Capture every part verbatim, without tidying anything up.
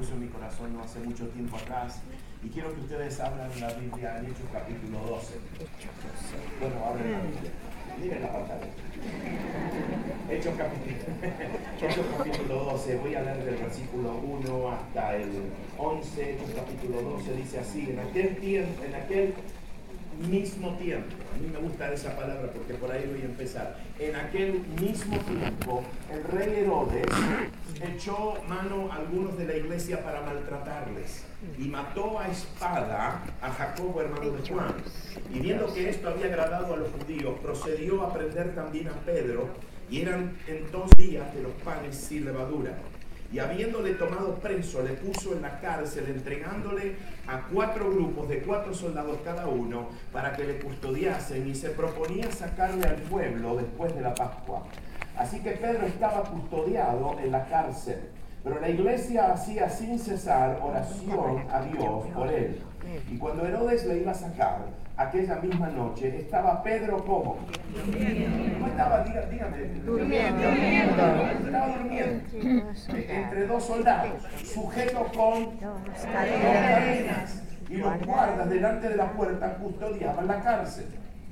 puso en mi corazón no hace mucho tiempo atrás. Y quiero que ustedes abran la Biblia en Hechos capítulo doce. Bueno, abren la Biblia. Miren la pantalla. Hechos capítulo, Hechos capítulo doce. Voy a leer del versículo uno hasta el once. Hechos capítulo doce dice así: en aquel tiempo, en aquel mismo tiempo, a mí me gusta esa palabra porque por ahí voy a empezar. En aquel mismo tiempo, el rey Herodes echó mano a algunos de la iglesia para maltratarles y mató a espada a Jacobo, hermano de Juan. Y viendo que esto había agradado a los judíos, procedió a prender también a Pedro, y eran entonces días de los panes sin levadura. Y habiéndole tomado preso, le puso en la cárcel, entregándole a cuatro grupos de cuatro soldados cada uno, para que le custodiasen, y se proponía sacarle al pueblo después de la Pascua. Así que Pedro estaba custodiado en la cárcel, pero la iglesia hacía sin cesar oración a Dios por él. Y cuando Herodes le iba a sacar, aquella misma noche, estaba Pedro como. No estaba, dígame, dígame. Durmiendo. Estaba durmiendo. Entre dos soldados, sujeto con dos cadenas. Y los guardas delante de la puerta custodiaban la cárcel.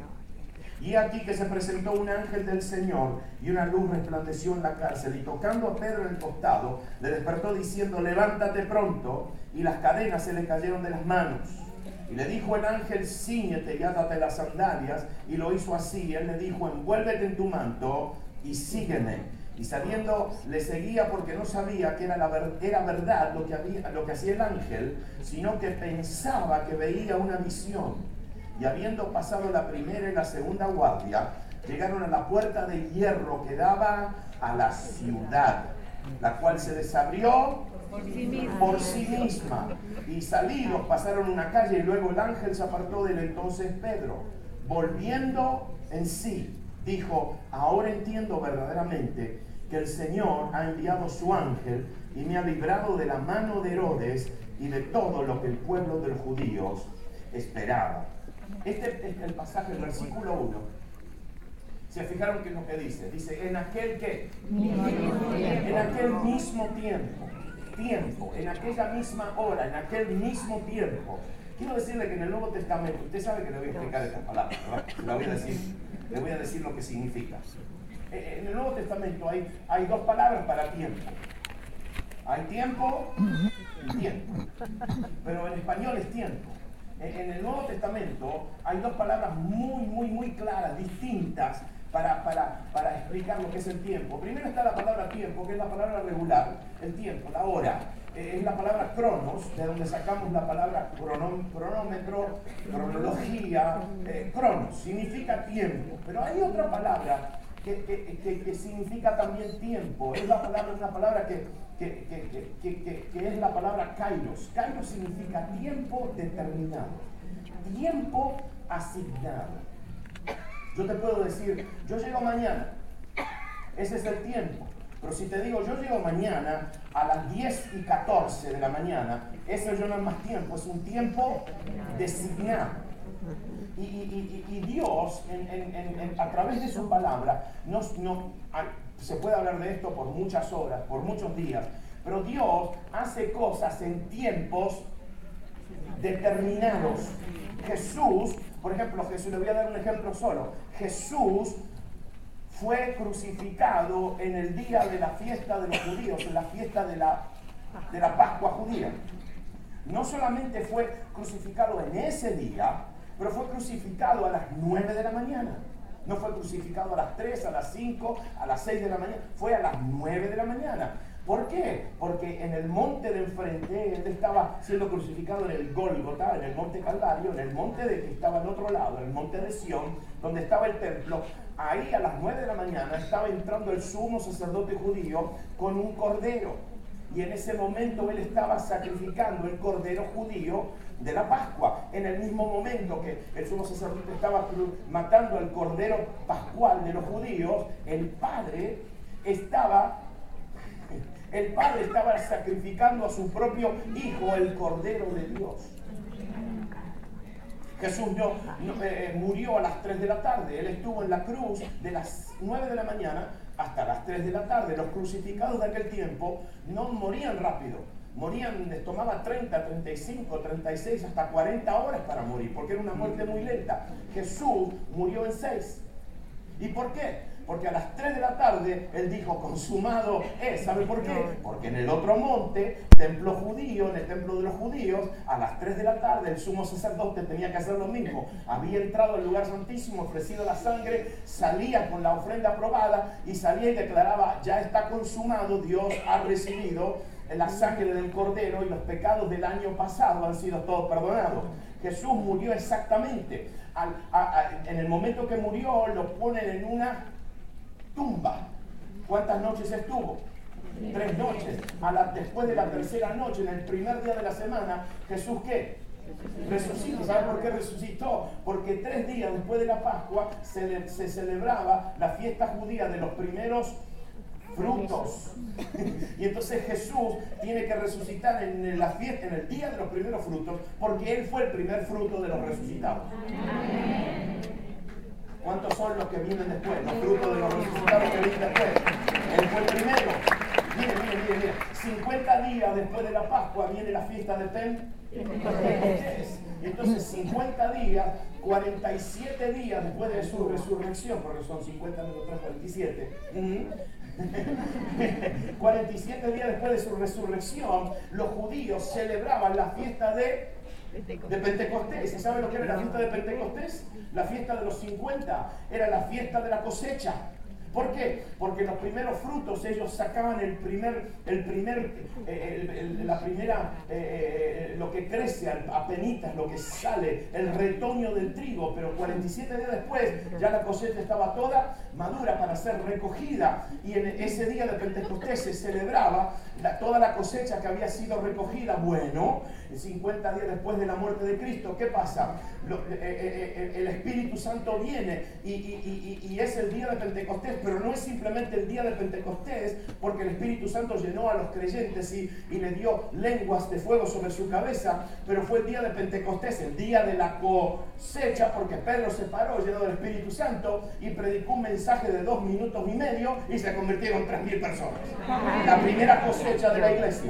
Y aquí que se presentó un ángel del Señor, y una luz resplandeció en la cárcel, y tocando a Pedro en el costado, le despertó diciendo: levántate pronto. Y las cadenas se le cayeron de las manos. Y le dijo el ángel: cíñete y átate las sandalias. Y lo hizo así. Él le dijo: envuélvete en tu manto y sígueme. Y saliendo le seguía, porque no sabía que era, la ver, era verdad lo que, había, lo que hacía el ángel, sino que pensaba que veía una visión. Y habiendo pasado la primera y la segunda guardia, llegaron a la puerta de hierro que daba a la ciudad, la cual se desabrió por sí misma, por sí misma. Y salidos pasaron una calle, y luego el ángel se apartó de él. Entonces Pedro, volviendo en sí, dijo: ahora entiendo verdaderamente que el Señor ha enviado su ángel y me ha librado de la mano de Herodes y de todo lo que el pueblo de los judíos esperaba. Este es el pasaje, el versículo uno. ¿Se fijaron que es lo que dice? Dice: en aquel que, en aquel mismo tiempo, tiempo, en aquella misma hora, en aquel mismo tiempo. Quiero decirle que en el Nuevo Testamento, usted sabe que le voy a explicar estas palabras, ¿verdad? Le voy a decir, le voy a decir lo que significa. En el Nuevo Testamento hay, hay dos palabras para tiempo. Hay tiempo y tiempo. Pero en español es tiempo. En el Nuevo Testamento hay dos palabras muy, muy, muy claras, distintas, para, para, para explicar lo que es el tiempo. Primero está la palabra tiempo, que es la palabra regular, el tiempo, la hora. Eh, es la palabra cronos, de donde sacamos la palabra crono, cronómetro, cronología. Eh, cronos significa tiempo, pero hay otra palabra que, que, que, que significa también tiempo. Es la palabra, una palabra que, que, que, que, que, que, que es la palabra kairos. Kairos significa tiempo determinado, tiempo asignado. Yo te puedo decir: yo llego mañana, ese es el tiempo. Pero si te digo: yo llego mañana a las diez y catorce de la mañana, eso ya no es más tiempo, es un tiempo designado. Y, y, y, y Dios, en, en, en, a través de su palabra, nos, no, se puede hablar de esto por muchas horas, por muchos días, pero Dios hace cosas en tiempos determinados. Jesús, por ejemplo, Jesús, le voy a dar un ejemplo solo. Jesús fue crucificado en el día de la fiesta de los judíos, en la fiesta de la, de la Pascua judía. No solamente fue crucificado en ese día, pero fue crucificado a las nueve de la mañana. No fue crucificado a las tres, a las cinco, a las seis de la mañana. Fue a las nueve de la mañana. ¿Por qué? Porque en el monte de enfrente, él estaba siendo crucificado en el Gólgota, en el monte Calvario, en el monte de que estaba al otro lado, en el monte de Sión, donde estaba el templo. Ahí a las nueve de la mañana estaba entrando el sumo sacerdote judío con un cordero. Y en ese momento él estaba sacrificando el cordero judío de la Pascua. En el mismo momento que el sumo sacerdote estaba matando al cordero pascual de los judíos, el Padre estaba, el Padre estaba sacrificando a su propio Hijo, el Cordero de Dios. Jesús no, no, eh, murió a las tres de la tarde. Él estuvo en la cruz de las nueve de la mañana hasta las tres de la tarde. Los crucificados de aquel tiempo no morían rápido. morían, les tomaba treinta, treinta y cinco, treinta y seis, hasta cuarenta horas para morir, porque era una muerte muy lenta. Jesús murió en seis. ¿Y por qué? Porque a las tres de la tarde Él dijo, consumado es. ¿Sabe por qué? Porque en el otro monte, templo judío, en el templo de los judíos, a las tres de la tarde el sumo sacerdote tenía que hacer lo mismo. Había entrado al lugar santísimo, ofrecido la sangre, salía con la ofrenda aprobada y salía y declaraba, ya está consumado, Dios ha recibido la sangre del cordero y los pecados del año pasado han sido todos perdonados. Jesús murió exactamente. Al, a, a, en el momento que murió, lo ponen en una tumba. ¿Cuántas noches estuvo? Tres noches. A la, después de la tercera noche, en el primer día de la semana, Jesús ¿qué? Resucitó. ¿Sabe por qué resucitó? Porque tres días después de la Pascua se, le, se celebraba la fiesta judía de los primeros frutos. Y entonces Jesús tiene que resucitar en la fiesta, en el día de los primeros frutos, porque Él fue el primer fruto de los resucitados. ¿Cuántos son los que vienen después? Los frutos de los resucitados que vienen después. Él fue el primero. Miren, miren, miren, miren. cincuenta días después de la Pascua viene la fiesta de Pentecostés. Entonces cincuenta días, cuarenta y siete días después de su resurrección, porque son cincuenta menos tres, cuarenta y siete. cuarenta y siete días después de su resurrección, los judíos celebraban la fiesta de, de Pentecostés. ¿Y saben lo que era la fiesta de Pentecostés? La fiesta de los cincuenta era la fiesta de la cosecha. ¿Por qué? Porque los primeros frutos ellos sacaban el primer, el primer, eh, el, el, la primera, eh, lo que crece a penitas, lo que sale, el retoño del trigo, pero cuarenta y siete días después ya la cosecha estaba toda madura para ser recogida, y en ese día de Pentecostés se celebraba la, toda la cosecha que había sido recogida. Bueno, cincuenta días después de la muerte de Cristo, ¿qué pasa? Lo, eh, eh, el Espíritu Santo viene y, y, y, y es el día de Pentecostés. Pero no es simplemente el día de Pentecostés, porque el Espíritu Santo llenó a los creyentes y, y le dio lenguas de fuego sobre su cabeza, pero fue el día de Pentecostés, el día de la cosecha, porque Pedro se paró lleno del Espíritu Santo y predicó un mensaje de dos minutos y medio y se convirtieron tres mil personas. La primera cosecha de la iglesia.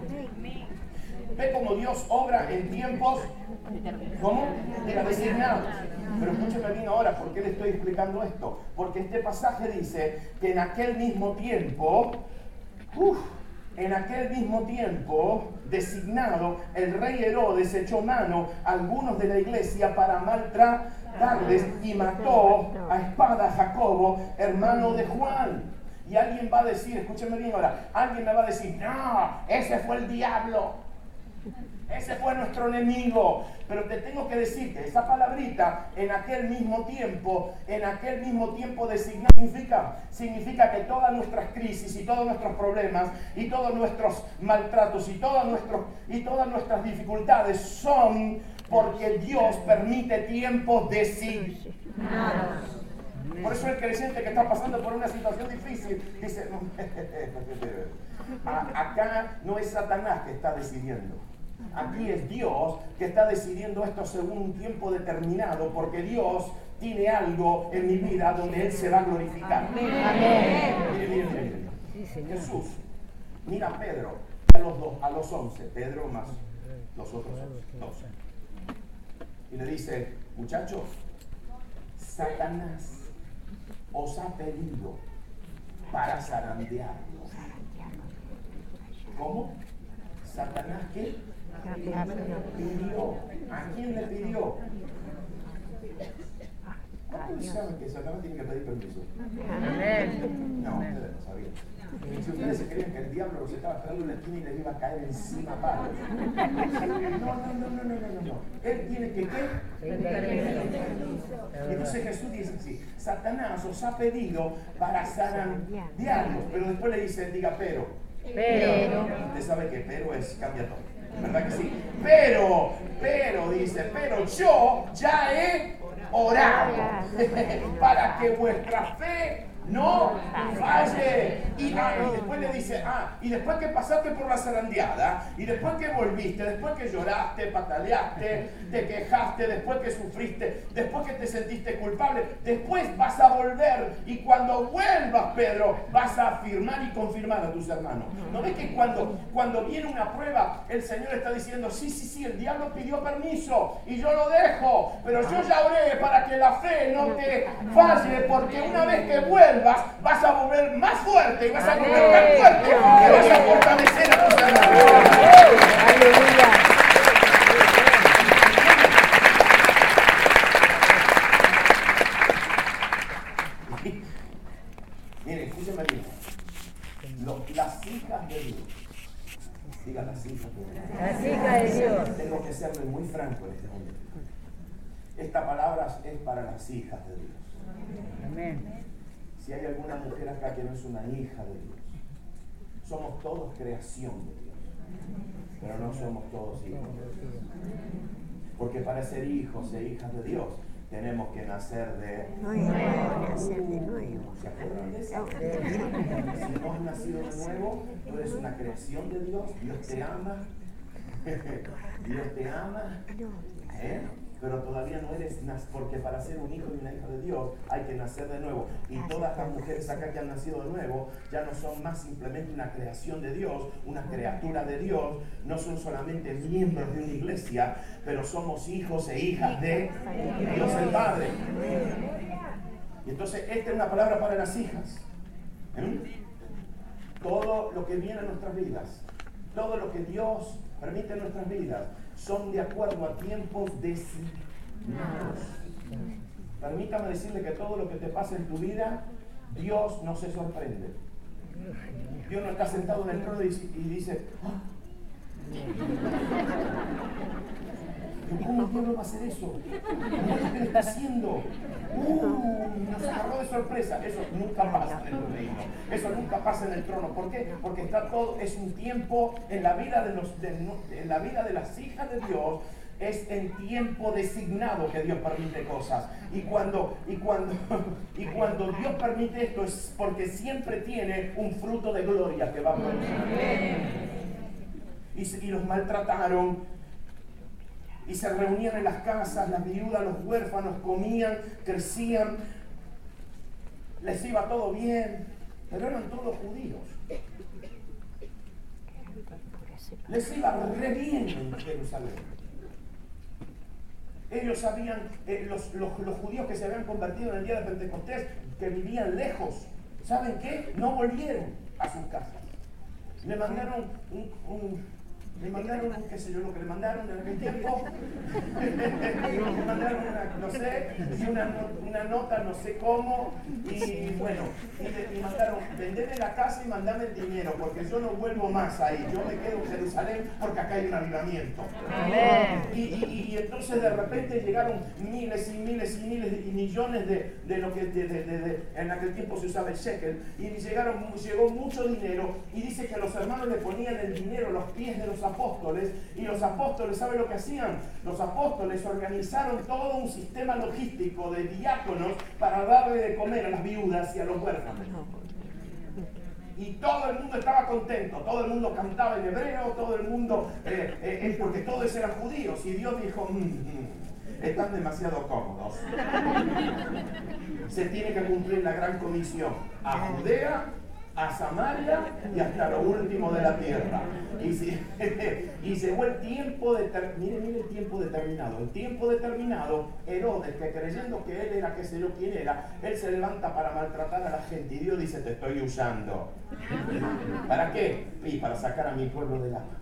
Ve cómo Dios obra en tiempos, ¿cómo? Designados. Pero escúcheme bien ahora, ¿por qué le estoy explicando esto? Porque este pasaje dice que en aquel mismo tiempo, uf, en aquel mismo tiempo designado, el rey Herodes echó mano a algunos de la iglesia para maltratarles y mató a espada a Jacobo, hermano de Juan. Y alguien va a decir, escúcheme bien ahora, alguien me va a decir, no, ese fue el diablo. Ese fue nuestro enemigo. Pero te tengo que decir que esa palabrita, en aquel mismo tiempo, en aquel mismo tiempo designado, significa, significa que todas nuestras crisis y todos nuestros problemas y todos nuestros maltratos y, todos nuestros, y todas nuestras dificultades son porque Dios permite tiempos designados. Por eso el creyente que está pasando por una situación difícil dice, acá no es Satanás que está decidiendo. Aquí es Dios que está decidiendo esto según un tiempo determinado, porque Dios tiene algo en mi vida donde Él se va a glorificar. Amén. Mire, mire, mire. Jesús, mira a Pedro, a los dos, a los once, Pedro más los otros doce. Y le dice, muchachos, Satanás os ha pedido para zarandearlos. ¿Cómo? ¿Satanás qué? Pidió. ¿A quién le pidió? ¿Cuántos saben que Satanás tiene que pedir permiso? No, ustedes no sabían. Si ustedes se creían que el diablo los estaba esperando en la esquina y les iba a caer encima palos. No, no, no, no, no, no, no, no. Él tiene que ¿qué? Entonces Jesús dice así, Satanás os ha pedido para zarandearlos, pero después le dice, diga pero. Pero. Usted sabe que pero es cambia todo, ¿verdad que sí? Pero, pero, dice, pero yo ya he orado para que vuestra fe no falle. Y, ah, y después le dice, ah, y después que pasaste por la zarandeada, y después que volviste, después que lloraste, pataleaste, te quejaste, después que sufriste, después que te sentiste culpable, después vas a volver. Y cuando vuelvas, Pedro, vas a afirmar y confirmar a tus hermanos. ¿No ves que cuando, cuando viene una prueba, el Señor está diciendo, sí, sí, sí, el diablo pidió permiso y yo lo dejo, pero yo ya oré para que la fe no te falle, porque una vez que vuelvas, vas a volver más fuerte y vas a volver tan fuerte que vas a fortalecer a tus hermanos. ¡Aleluya! Miren, escúchenme bien. Lo, las hijas de Dios. Diga las hijas de Dios. Las hijas de Dios. Tengo que serle muy franco en este momento. Esta palabra es para las hijas de Dios. Amén. Si hay alguna mujer acá que no es una hija de Dios, somos todos creación de Dios, pero no somos todos hijos de Dios. Porque para ser hijos e hijas de Dios, tenemos que nacer de nuevo. Nacer de nuevo. ¿Se acuerdan de eso? Si no has nacido de nuevo, tú eres una creación de Dios. Dios te ama. Dios te ama. ¿Eh? Pero todavía no eres, porque para ser un hijo y una hija de Dios hay que nacer de nuevo. Y todas las mujeres acá que han nacido de nuevo ya no son más simplemente una creación de Dios, una criatura de Dios, no son solamente miembros de una iglesia, pero somos hijos e hijas de Dios el Padre. Y entonces esta es una palabra para las hijas. ¿Eh? Todo lo que viene a nuestras vidas, todo lo que Dios permite en nuestras vidas, son de acuerdo a tiempos designados. Permítame decirle que todo lo que te pasa en tu vida, Dios no se sorprende. Dios no está sentado en el trono y dice, ¿ah? ¿Cómo Dios no va a hacer eso? ¿Qué le está haciendo? Uh, nos agarró de sorpresa. Eso nunca pasa en el reino. Eso nunca pasa en el trono. ¿Por qué? Porque está todo, es un tiempo en la vida de los, de, en la vida de las hijas de Dios. Es en tiempo designado que Dios permite cosas. Y cuando, y cuando, y cuando Dios permite esto es porque siempre tiene un fruto de gloria que va a producir. Y, y los maltrataron. Y se reunían en las casas, las viudas, los huérfanos, comían, crecían, les iba todo bien, pero eran todos judíos. Les iba re bien en Jerusalén. Ellos sabían, eh, los, los, los judíos que se habían convertido en el día de Pentecostés, que vivían lejos, ¿saben qué? No volvieron a sus casas. Le mandaron un... un Le mandaron, qué sé yo, lo que le mandaron en aquel tiempo. Le mandaron una, no sé, una, una nota, no sé cómo. Y bueno, y le y mandaron, vendeme la casa y mandame el dinero, porque yo no vuelvo más ahí. Yo me quedo en Jerusalén porque acá hay un avivamiento. Y, y, y entonces de repente llegaron miles y miles y miles y millones de, de lo que de, de, de, de, en aquel tiempo se usaba el shekel. Y llegaron, llegó mucho dinero. Y dice que los hermanos le ponían el dinero a los pies de los apóstoles, y los apóstoles, ¿saben lo que hacían? Los apóstoles organizaron todo un sistema logístico de diáconos para darle de comer a las viudas y a los huérfanos. Y todo el mundo estaba contento, todo el mundo cantaba en hebreo, todo el mundo, eh, eh, porque todos eran judíos, y Dios dijo, mmm, mmm, están demasiado cómodos. Se tiene que cumplir la gran comisión a Judea, a Samaria y hasta lo último de la tierra. Y, si, y llegó el tiempo determinado. Mire, mire el tiempo determinado. El tiempo determinado, Herodes, que creyendo que él era, qué sé yo quién era, él se levanta para maltratar a la gente. Y Dios dice, te estoy usando. ¿Para qué? Y para sacar a mi pueblo de la mano.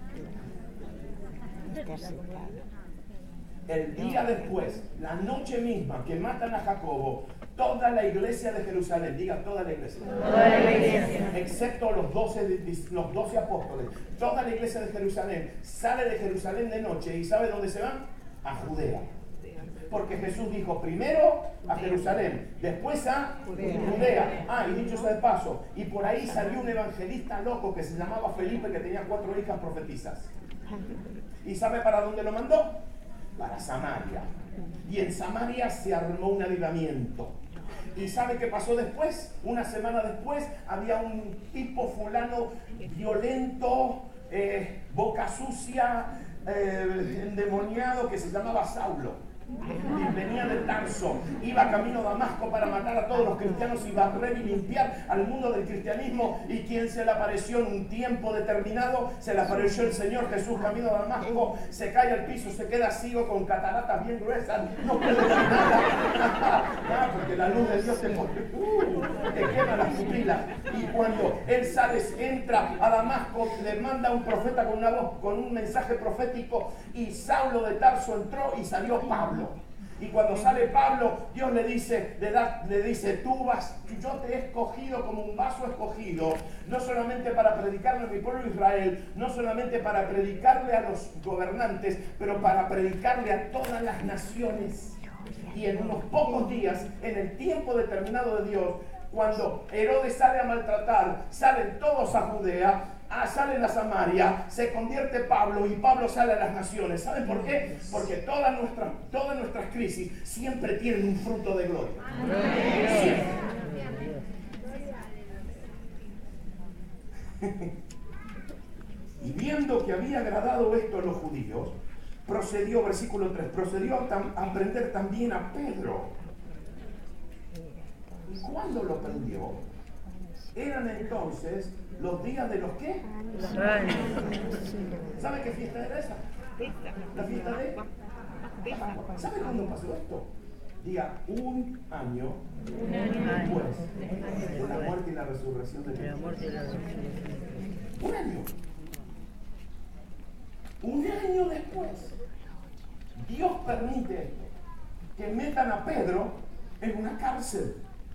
El día después, la noche misma que matan a Jacobo, toda la iglesia de Jerusalén, diga toda la iglesia, toda la iglesia, excepto los doce, los doce apóstoles, toda la iglesia de Jerusalén sale de Jerusalén de noche. ¿Y sabe dónde se van? A Judea. Porque Jesús dijo primero a Jerusalén, después a Judea. Judea. Ah, y dicho sea de paso, y por ahí salió un evangelista loco que se llamaba Felipe, que tenía cuatro hijas profetisas. ¿Y sabe para dónde lo mandó? Para Samaria. Y en Samaria se armó un avivamiento. ¿Y sabe qué pasó después? Una semana después había un tipo fulano violento, eh, boca sucia, eh, endemoniado, que se llamaba Saulo. Y venía de Tarso, iba camino a Damasco para matar a todos los cristianos y barrer y limpiar al mundo del cristianismo. ¿Y quién se le apareció en un tiempo determinado? Se le apareció el Señor Jesús camino a Damasco, se cae al piso, se queda ciego con cataratas bien gruesas, no puede ver nada. Ah, porque la luz de Dios te, uh, te quema las pupilas. Y cuando él sale, entra a Damasco, le manda un profeta con una voz, con un mensaje profético, y Saulo de Tarso entró y salió Pablo. Y cuando sale Pablo, Dios le dice, le, da, le dice, tú vas, yo te he escogido como un vaso escogido, no solamente para predicarle a mi pueblo Israel, no solamente para predicarle a los gobernantes, pero para predicarle a todas las naciones. Y en unos pocos días, en el tiempo determinado de Dios, cuando Herodes sale a maltratar, salen todos a Judea, Ah, salen a Samaria, se convierte Pablo y Pablo sale a las naciones. ¿Saben por qué? Porque todas nuestras, todas nuestras crisis siempre tienen un fruto de gloria. Siempre. Y viendo que había agradado esto a los judíos, procedió, versículo tres, procedió a, tam, a prender también a Pedro. ¿Y cuándo lo prendió? Eran entonces los días de los qué? ¿Sabe qué fiesta era esa? La fiesta de... ¿Sabe cuándo pasó esto? Diga, un año después de la muerte y la resurrección de Jesús. Un año. Un año después. Dios permite que metan a Pedro en una cárcel.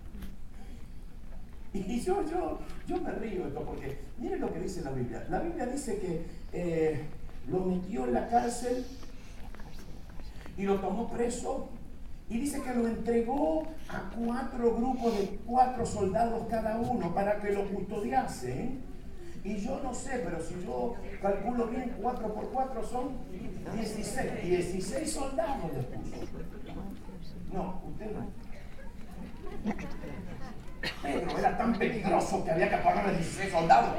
Y yo, yo, yo me río esto porque miren lo que dice la Biblia. La Biblia dice que eh, lo metió en la cárcel y lo tomó preso y dice que lo entregó a cuatro grupos de cuatro soldados cada uno para que lo custodiasen. Y yo no sé, pero si yo calculo bien, cuatro por cuatro son dieciséis. dieciséis soldados les puso. No, usted no. Pedro era tan peligroso que había que pagarle dieciséis soldados.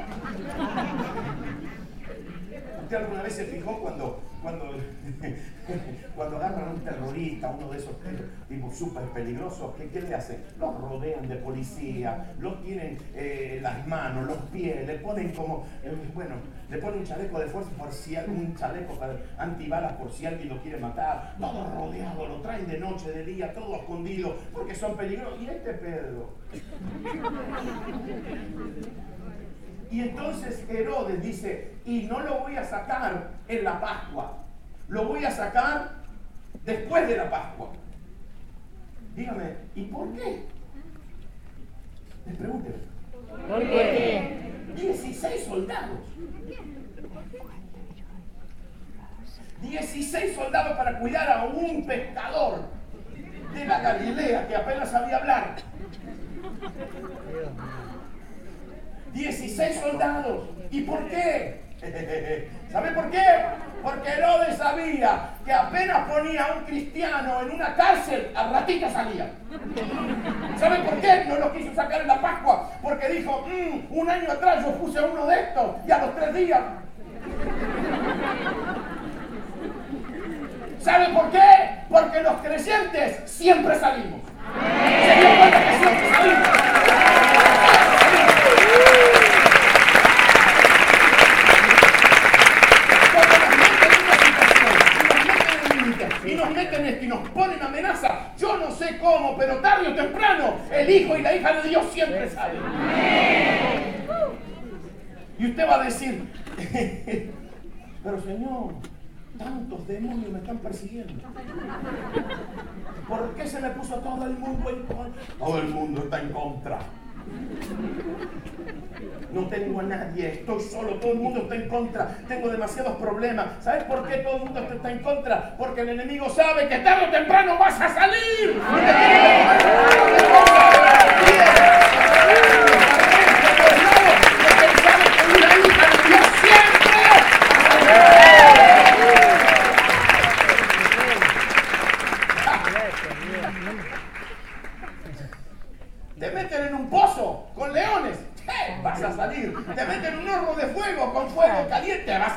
¿Usted alguna vez se fijó cuando, cuando, cuando agarran a un terrorista, uno de esos tipos súper peligrosos? ¿qué, ¿Qué le hacen? Los rodean de policía, los tienen eh, las manos, los pies, le ponen como, eh, bueno, le ponen un chaleco de fuerza por si un chaleco para antibalas por si alguien lo quiere matar, todo rodeado, lo traen de noche, de día, todo escondido, porque son peligrosos. Y este Pedro. Y entonces Herodes dice, y no lo voy a sacar en la Pascua, lo voy a sacar después de la Pascua. Dígame, ¿y por qué? Les pregunto. ¿Por qué? dieciséis soldados. dieciséis soldados para cuidar a un pescador de la Galilea que apenas sabía hablar. dieciséis soldados. ¿Y por qué? ¿Sabe por qué? Porque Herodes sabía que apenas ponía a un cristiano en una cárcel, al ratito salía. ¿Sabe por qué no lo quiso sacar en la Pascua? Porque dijo, mmm, un año atrás yo puse a uno de estos y a los tres días. ¿Sabe por qué? Porque los creyentes siempre salimos. ¿Se dio cuenta que siempre salimos? Y nos meten esto y nos ponen amenaza. Yo no sé cómo, pero tarde o temprano el hijo y la hija de Dios siempre salen. Y usted va a decir, pero Señor, tantos demonios me están persiguiendo. ¿Por qué se me puso todo el mundo en contra? Todo el mundo está en contra. No tengo a nadie, estoy solo, todo el mundo está en contra, tengo demasiados problemas. ¿Sabes por qué todo el mundo está en contra? Porque el enemigo sabe que tarde o temprano vas a salir.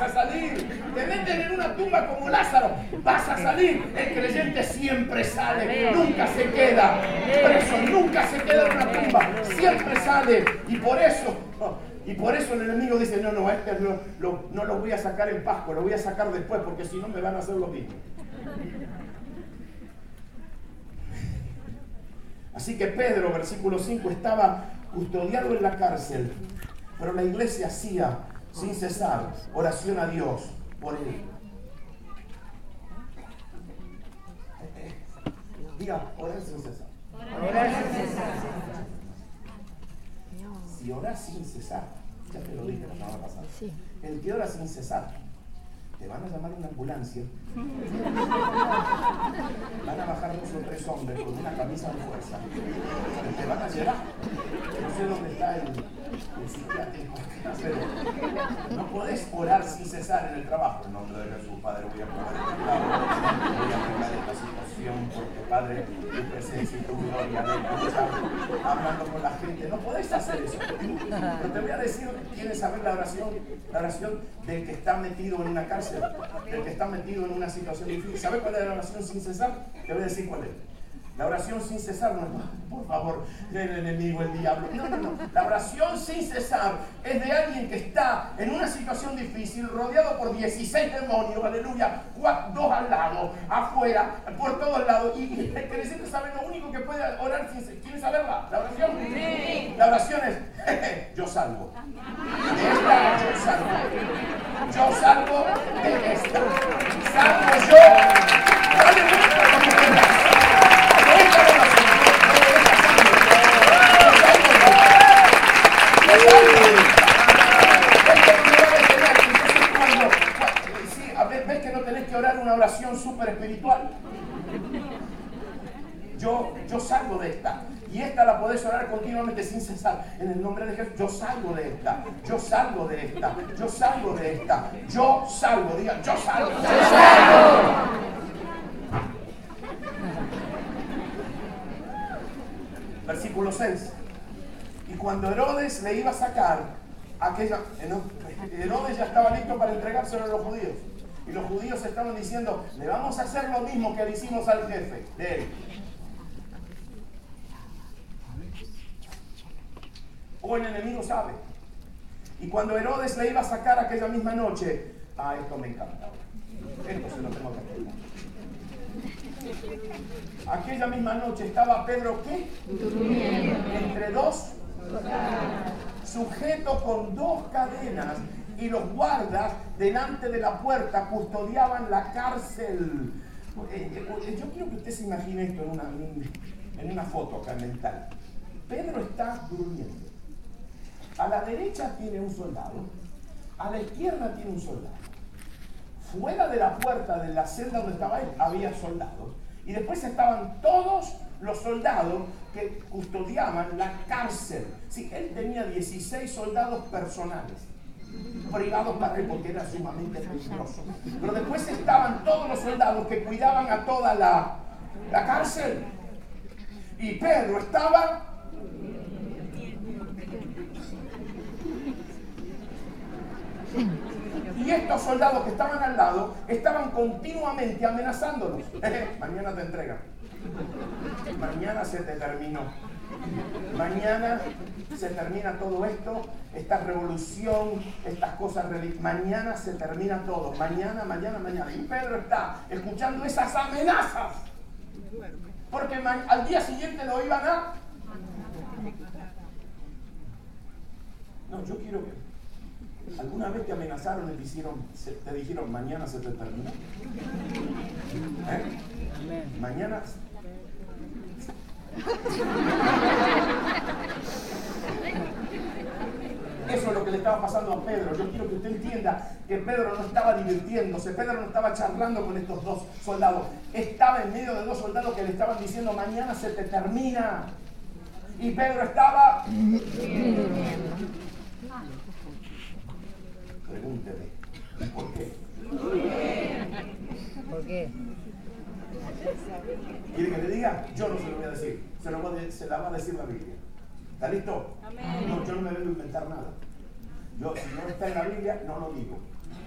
a salir. Te meten en una tumba como Lázaro, vas a salir. El creyente siempre sale, nunca se queda preso, nunca se queda en una tumba, siempre sale. Y por eso, y por eso el enemigo dice, no, no, a este no, lo, no lo voy a sacar en Pascua, lo voy a sacar después, porque si no me van a hacer lo mismo. Así que Pedro, versículo cinco, estaba custodiado en la cárcel, pero la iglesia hacía sin cesar oración a Dios por él. Diga, orar sin cesar. Orar sin cesar. Si oras sin cesar, ya te lo dije la semana pasada, el que ora sin cesar, te van a llamar una ambulancia, van a bajar dos o tres hombres con una camisa de fuerza y te van a llevar. No sé dónde está el, el psiquiátrico, pero no podés orar sin cesar en el trabajo. En nombre de Jesús, Padre, voy a poner este lado, voy a arreglar esta situación, porque Padre, tu presencia y tu gloria me escuchan hablando con la gente. No podés hacer eso. Pero te voy a decir, ¿quieres saber la oración? La oración del que está metido en una cárcel, del que está metido en una situación difícil. ¿Sabes cuál es la oración sin cesar? Te voy a decir cuál es. La oración sin cesar no es, por favor, el enemigo, el diablo. No, no, no. La oración sin cesar es de alguien que está en una situación difícil, rodeado por dieciséis demonios, aleluya, dos al lado, afuera, por todos lados. Y el creyente sabe lo único que puede orar sin cesar. ¿Quieren saberla? ¿La oración? Sí. La oración es, jeje, yo salgo. De esta yo salgo. Yo salgo de esta. Salgo yo. Aleluya, como quieras. ¿Ves que no tenés que orar una oración súper espiritual? Yo, yo salgo de esta. Y esta la podés orar continuamente sin cesar. En el nombre de Jesús, yo salgo de esta. Yo salgo de esta. Yo salgo de esta. Yo salgo. Digan, yo salgo. Yo salgo. Versículo seis. Y cuando Herodes le iba a sacar aquella... Herodes ya estaba listo para entregárselo a los judíos. Y los judíos estaban diciendo, le vamos a hacer lo mismo que le hicimos al jefe de él. O el enemigo sabe. Y cuando Herodes le iba a sacar aquella misma noche, ah, esto me encanta. Esto se lo tengo que explicar. Aquella misma noche estaba Pedro, ¿qué? Durmiendo. Entre dos, sujeto con dos cadenas, y los guardas delante de la puerta custodiaban la cárcel. Yo quiero que usted se imagine esto en una, en una foto acá mental. Pedro está durmiendo. A la derecha tiene un soldado, a la izquierda tiene un soldado. Fuera de la puerta de la celda donde estaba él había soldados. Y después estaban todos los soldados que custodiaban la cárcel. Sí, él tenía dieciséis soldados personales, privados para él porque era sumamente peligroso. Pero después estaban todos los soldados que cuidaban a toda la, la cárcel. Y Pedro estaba... Y estos soldados que estaban al lado estaban continuamente amenazándolos. Mañana te entregan. Mañana se te terminó. Mañana se termina todo esto, esta revolución, estas cosas religiosas. Mañana se termina todo. Mañana, mañana, mañana. Y Pedro está escuchando esas amenazas. Porque al día siguiente lo iban a... No, yo quiero que... ¿Alguna vez te amenazaron y te, hicieron, te dijeron mañana se te termina? ¿Eh? Mañana... Eso es lo que le estaba pasando a Pedro. Yo quiero que usted entienda que Pedro no estaba divirtiéndose, Pedro no estaba charlando con estos dos soldados, estaba en medio de dos soldados que le estaban diciendo mañana se te termina. Y Pedro estaba... Pregúnteme, ¿por qué? ¿Por qué? ¿Quiere que le diga? Yo no se lo voy a decir, se, lo voy a, se la va a decir la Biblia. ¿Está listo? Amén. No, yo no me vengo a inventar nada. Yo, si no está en la Biblia, no lo digo.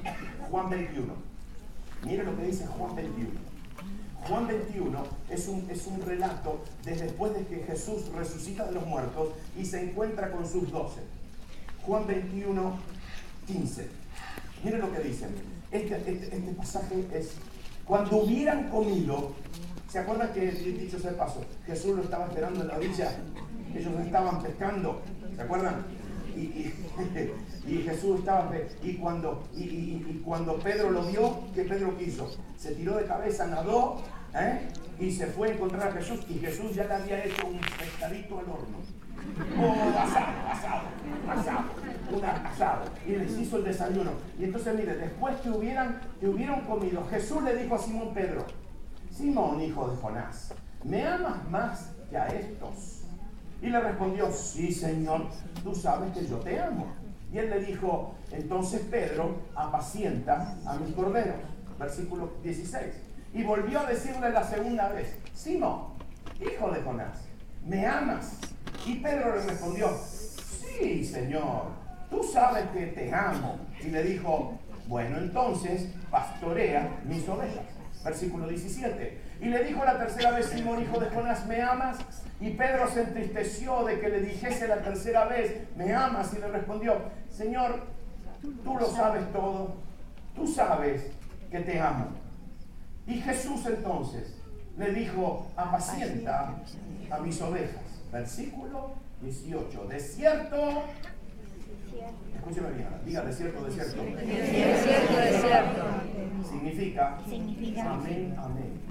Juan veintiuno. Mire lo que dice Juan veintiuno. Juan veintiuno es un, es un relato de después de que Jesús resucita de los muertos y se encuentra con sus doce. Juan veintiuno, quince. Mire lo que dice. Este, este, este pasaje es: cuando hubieran comido, ¿se acuerdan que, dicho sea de paso, Jesús lo estaba esperando en la orilla? Ellos estaban pescando, ¿se acuerdan? Y, y, y Jesús estaba, y cuando, y, y, y cuando Pedro lo vio, ¿qué Pedro quiso? Se tiró de cabeza, nadó, ¿eh? Y se fue a encontrar a Jesús, y Jesús ya le había hecho un pescadito al horno. Oh, asado, asado, asado, un asado, y les hizo el desayuno. Y entonces mire, después que hubieran, que hubieran comido, Jesús le dijo a Simón Pedro: Simón, hijo de Jonás, ¿me amas más que a estos? Y le respondió: sí, Señor, tú sabes que yo te amo. Y él le dijo: entonces, Pedro, apacienta a mis corderos. Versículo dieciséis. Y volvió a decirle la segunda vez: Simón, hijo de Jonás, ¿me amas? Y Pedro le respondió: sí, Señor, tú sabes que te amo. Y le dijo: bueno, entonces, pastorea mis ovejas. Versículo diecisiete. Y le dijo la tercera vez: Simón, hijo de Jonás, ¿me amas? Y Pedro se entristeció de que le dijese la tercera vez: ¿me amas? Y le respondió: Señor, tú lo sabes todo, tú sabes que te amo. Y Jesús entonces le dijo: apacienta a mis ovejas. Versículo dieciocho. De cierto, escúcheme bien, diga de cierto, de cierto. De cierto, de cierto. Significa, Significa amén, amén.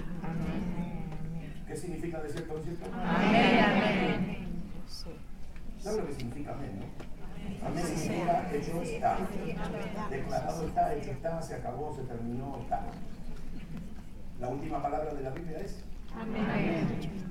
¿Qué significa de cierto, de cierto? Amén, amén. ¿Sabe lo que significa amén, no? Amén significa hecho está. Declarado está, hecho está, se acabó, se terminó, está. La última palabra de la Biblia es Amén.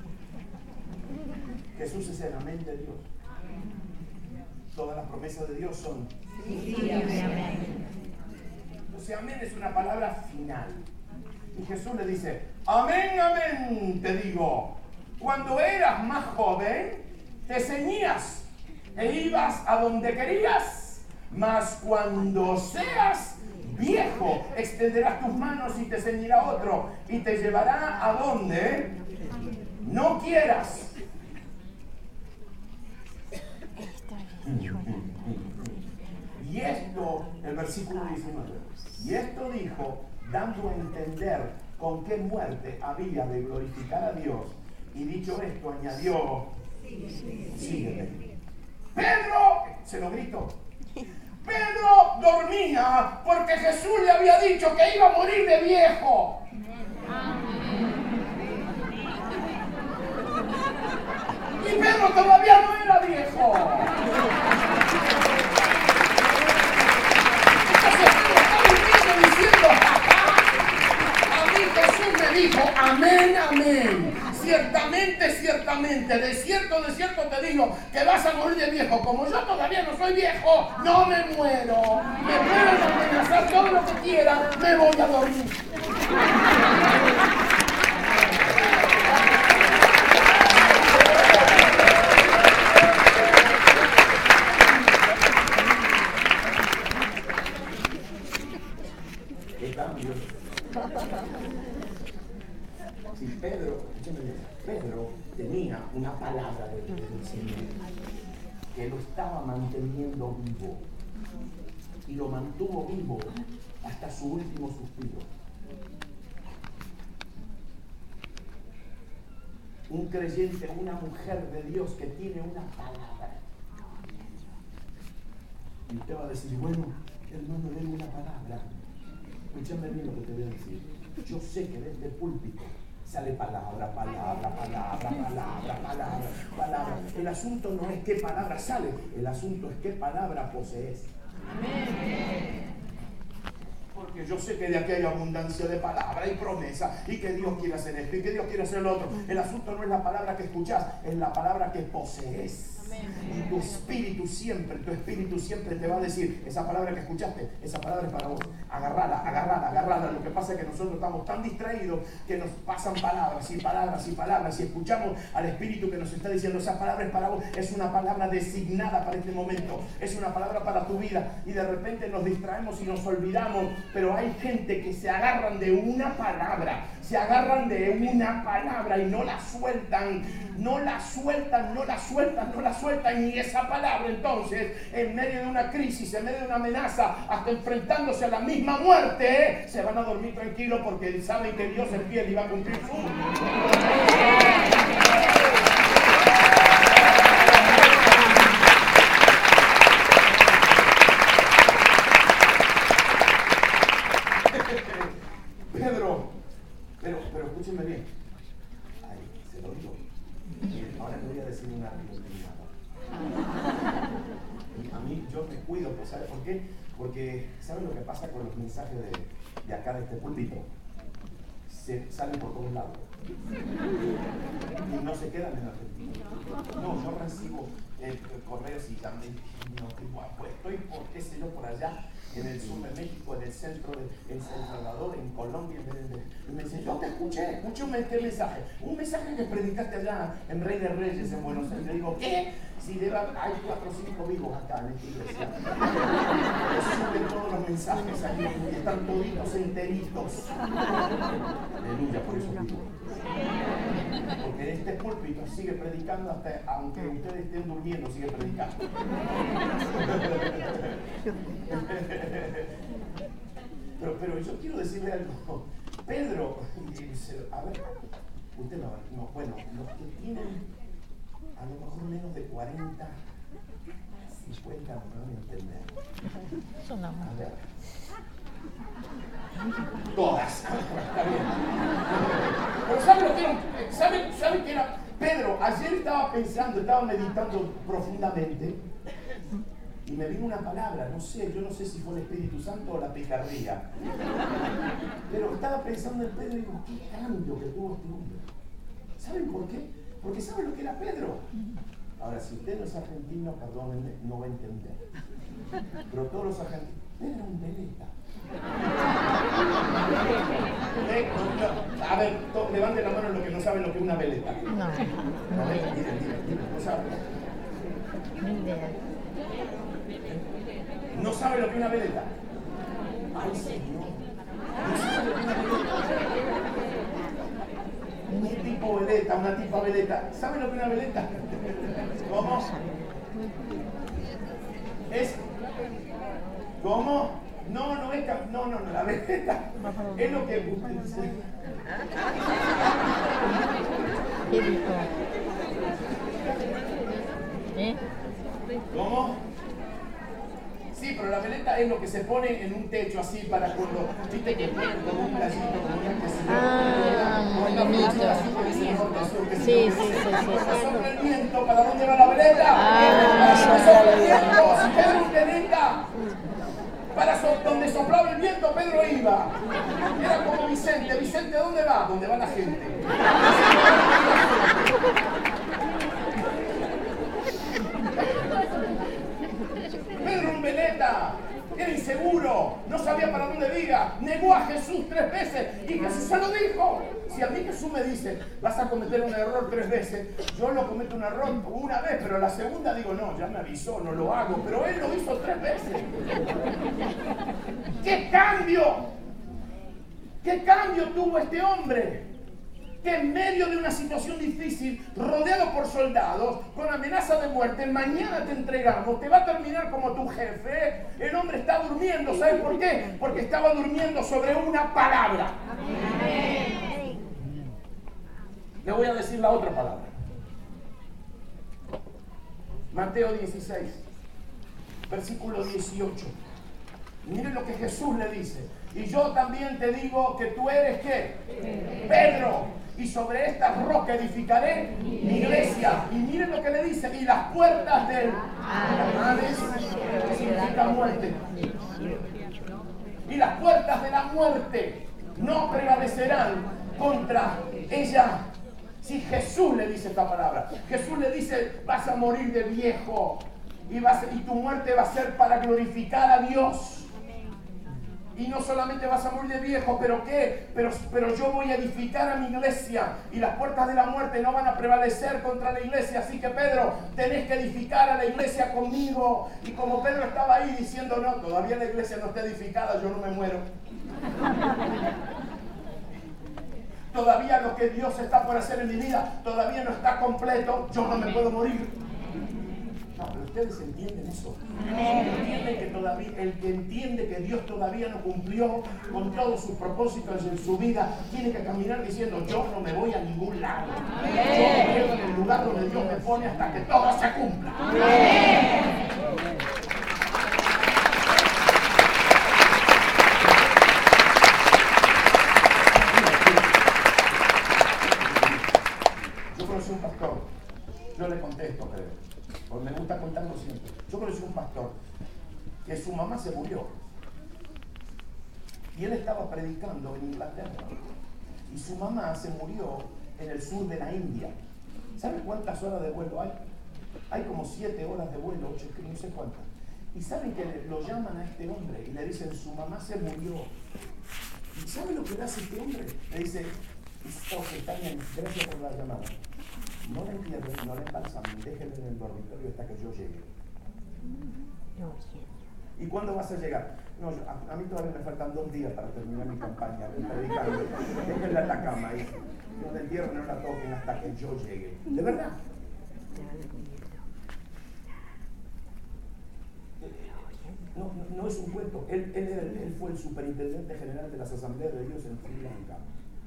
Jesús es el amén de Dios. Todas las promesas de Dios son Sí, sí, amén. O sea, amén es una palabra final. Y Jesús le dice: amén, amén, te digo, cuando eras más joven, te ceñías e ibas a donde querías, mas cuando seas viejo, extenderás tus manos y te ceñirá otro, y te llevará a donde no quieras. Y esto, el versículo diecinueve, y esto dijo, dando a entender con qué muerte había de glorificar a Dios. Y dicho esto, añadió: sígueme. Pedro, se lo gritó, Pedro dormía porque Jesús le había dicho que iba a morir de viejo. Y Pedro todavía no era viejo. Jesús me dijo: amén, amén. Ciertamente, ciertamente, de cierto, de cierto te digo que vas a morir de viejo. Como yo todavía no soy viejo, no me muero. Me pueden amenazar todo lo que quieran, me voy a dormir. ¿Qué cambio? Si Pedro, escúchame bien, Pedro tenía una palabra del, del Señor que lo estaba manteniendo vivo y lo mantuvo vivo hasta su último suspiro. Un creyente, una mujer de Dios que tiene una palabra. Y usted va a decir: bueno, hermano, denme una palabra. Escúchame bien lo que te voy a decir. Yo sé que de este púlpito sale palabra, palabra, palabra, palabra, palabra, palabra. El asunto no es qué palabra sale, el asunto es qué palabra posees. Amén. Porque yo sé que de aquí hay abundancia de palabra y promesa, y que Dios quiere hacer esto, y que Dios quiere hacer lo otro. El asunto no es la palabra que escuchas, es la palabra que posees. Y tu espíritu siempre, tu espíritu siempre te va a decir, esa palabra que escuchaste, esa palabra es para vos. Agarrala, agarrala, agarrala. Lo que pasa es que nosotros estamos tan distraídos que nos pasan palabras y palabras y palabras y escuchamos al espíritu que nos está diciendo, esa palabra es para vos. Es una palabra designada para este momento. Es una palabra para tu vida. Y de repente nos distraemos y nos olvidamos. Pero hay gente que se agarran de una palabra. Se agarran de una palabra y no la sueltan. No la sueltan, no la sueltan, no la sueltan. Y esa palabra entonces, en medio de una crisis, en medio de una amenaza, hasta enfrentándose a la misma muerte, se van a dormir tranquilos porque saben que Dios es fiel y va a cumplir su... Pedro, pero, pero escúchenme bien. Ay, se lo digo. Ahora le voy a decir una realidad. A mí, yo me cuido, pues, ¿sabes por qué? Porque, ¿saben lo que pasa con los mensajes de, de acá, de este púlpito? Se salen por todos lados. Y no se quedan en Argentina. No, yo recibo eh, correos y también, no, tipo, pues estoy por, qué sé yo, por allá, en el sur de México, en el centro de en San Salvador, en Colombia, en, en, y me dicen, yo te escuché, escuché un mensaje, un mensaje que predicaste allá en Rey de Reyes, en Buenos Aires. Le digo, ¿qué? Si debe, hay cuatro o cinco vivos acá en esta iglesia. Suben todos los mensajes aquí, y están toditos enteritos. Aleluya, por eso digo. Porque este púlpito sigue predicando hasta, aunque ustedes estén durmiendo, sigue predicando. Pero, pero yo quiero decirle algo. Pedro, a ver, usted no, no, bueno, los que tienen a lo mejor menos de cuarenta, cincuenta, no me van a entender. A ver. Todas. Está bien. Pero ¿saben lo que era? ¿Saben, ¿saben qué era? Pedro, ayer estaba pensando, estaba meditando profundamente y me vino una palabra, no sé, yo no sé si fue el Espíritu Santo o la picardía. Pero estaba pensando en Pedro y digo, qué cambio que tuvo este hombre. ¿Saben por qué? Porque ¿saben lo que era Pedro? Ahora, si usted no es argentino, perdónenme, no va a entender. Pero todos los argentinos, Pedro era un veleta. Eh, no, a ver, to, levanten la mano los que no saben lo que es una veleta. No. No, miren, miren, miren, no saben. ¿No saben lo que es una veleta? Ay, señor. ¿No saben lo que es una veleta? Un tipo veleta, una tipa veleta. ¿Saben lo que es una veleta? ¿Cómo? Es... ¿Cómo? No, no es... No, no, no, la veleta es lo que... ¿Qué dijo? ¿Eh? ¿Cómo? Sí, pero la veleta es lo que se pone en un techo así para cuando, viste que ponen como un gallito, como un que se Ah, muy bonito. Sí, sí, sí, sí. Para sopla el viento, ¿para dónde va la veleta? Ah, para sopla el viento, si Pedro un veleta, para so, donde soplaba el viento Pedro iba. Era como Vicente, Vicente, ¿dónde va? Donde va la gente. Pedro un veleta, era inseguro, no sabía para dónde diga, negó a Jesús tres veces y Jesús se lo dijo. Si a mí Jesús me dice, vas a cometer un error tres veces, yo lo cometo un error una vez, pero la segunda digo, no, ya me avisó, no lo hago, pero él lo hizo tres veces. ¿Qué cambio? ¿Qué cambio tuvo este hombre? Que en medio de una situación difícil, rodeado por soldados, con amenaza de muerte, mañana te entregamos, te va a terminar como tu jefe. El hombre está durmiendo, ¿sabes por qué? Porque estaba durmiendo sobre una palabra. Amén. Le voy a decir la otra palabra. Mateo dieciséis, versículo dieciocho. Miren lo que Jesús le dice. Y yo también te digo que tú eres ¿qué? Pedro. Y sobre esta roca edificaré mi iglesia. Y miren lo que le dice. Y las puertas del Hades significa muerte. Y las puertas de la muerte no prevalecerán contra ella. Si Jesús le dice esta palabra, Jesús le dice, vas a morir de viejo y, vas, y tu muerte va a ser para glorificar a Dios. Y no solamente vas a morir de viejo, pero ¿qué? Pero, pero yo voy a edificar a mi iglesia y las puertas de la muerte no van a prevalecer contra la iglesia. Así que Pedro, tenés que edificar a la iglesia conmigo. Y como Pedro estaba ahí diciendo, no, todavía la iglesia no está edificada, yo no me muero. Todavía lo que Dios está por hacer en mi vida todavía no está completo, yo no me puedo morir. No, pero ustedes entienden eso. ¿Entienden que todavía, el que entiende que Dios todavía no cumplió con todos sus propósitos en su vida, tiene que caminar diciendo, yo no me voy a ningún lado. Yo me quedo en el lugar donde Dios me pone hasta que todo se cumpla. Yo conocí un pastor, yo le contesto, creo. Pues me gusta contarlo siempre. Yo conocí un pastor que su mamá se murió y él estaba predicando en Inglaterra y su mamá se murió en el sur de la India. ¿Saben cuántas horas de vuelo hay? Hay como siete horas de vuelo, ocho, no sé cuántas. Y saben que lo llaman a este hombre y le dicen, su mamá se murió. ¿Y saben lo que le hace este hombre? Le dice, ok, está bien, gracias por la llamada. No le entierren, no le embalsamen, déjenle en el dormitorio hasta que yo llegue. ¿Y cuándo vas a llegar? No, yo, a, a mí todavía me faltan dos días para terminar mi campaña predicando. Déjenla en la cama y no la entierren, no la toquen hasta que yo llegue. ¿De verdad? No, no, no es un cuento. Él, él, él, él fue el superintendente general de las Asambleas de Dios en Sri Lanka.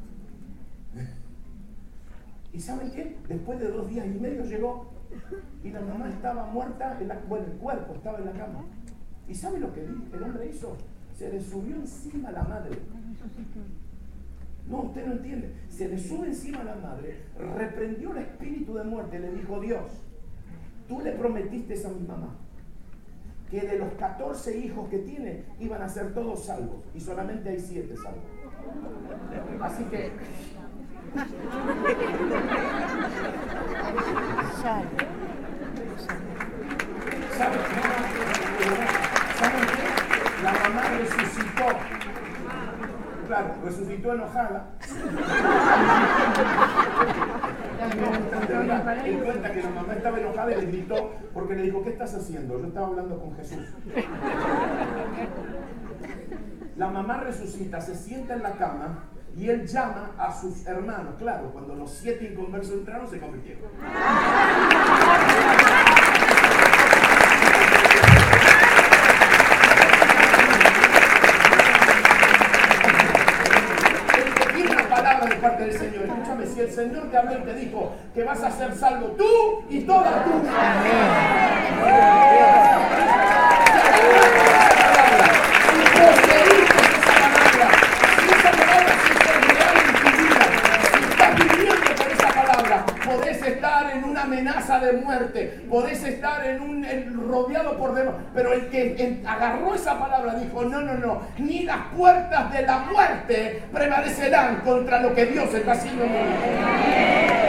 ¿Y saben qué? Después de dos días y medio llegó y la mamá estaba muerta, en la, bueno, el cuerpo estaba en la cama. ¿Y saben lo que el hombre hizo? Se le subió encima a la madre. No, usted no entiende. Se le sube encima a la madre, reprendió el espíritu de muerte, le dijo, Dios, tú le prometiste a mi mamá que de los catorce hijos que tiene iban a ser todos salvos y solamente hay siete salvos. Así que ¿saben? ¿Saben qué? La mamá resucitó. Claro, resucitó enojada. Él cuenta que la mamá estaba enojada y le gritó porque le dijo, ¿qué estás haciendo? Yo estaba hablando con Jesús. La mamá resucita, se sienta en la cama y él llama a sus hermanos. Claro, cuando los siete inconversos entraron, se convirtieron. Tiene una palabra de parte del Señor. Escúchame, si el Señor te habló y te dijo que vas a ser salvo tú y toda tu familia. Podés estar en una amenaza de muerte, podés estar en un en, rodeado por demás, pero el que el, agarró esa palabra dijo, no, no, no, ni las puertas de la muerte prevalecerán contra lo que Dios está haciendo en mi vida.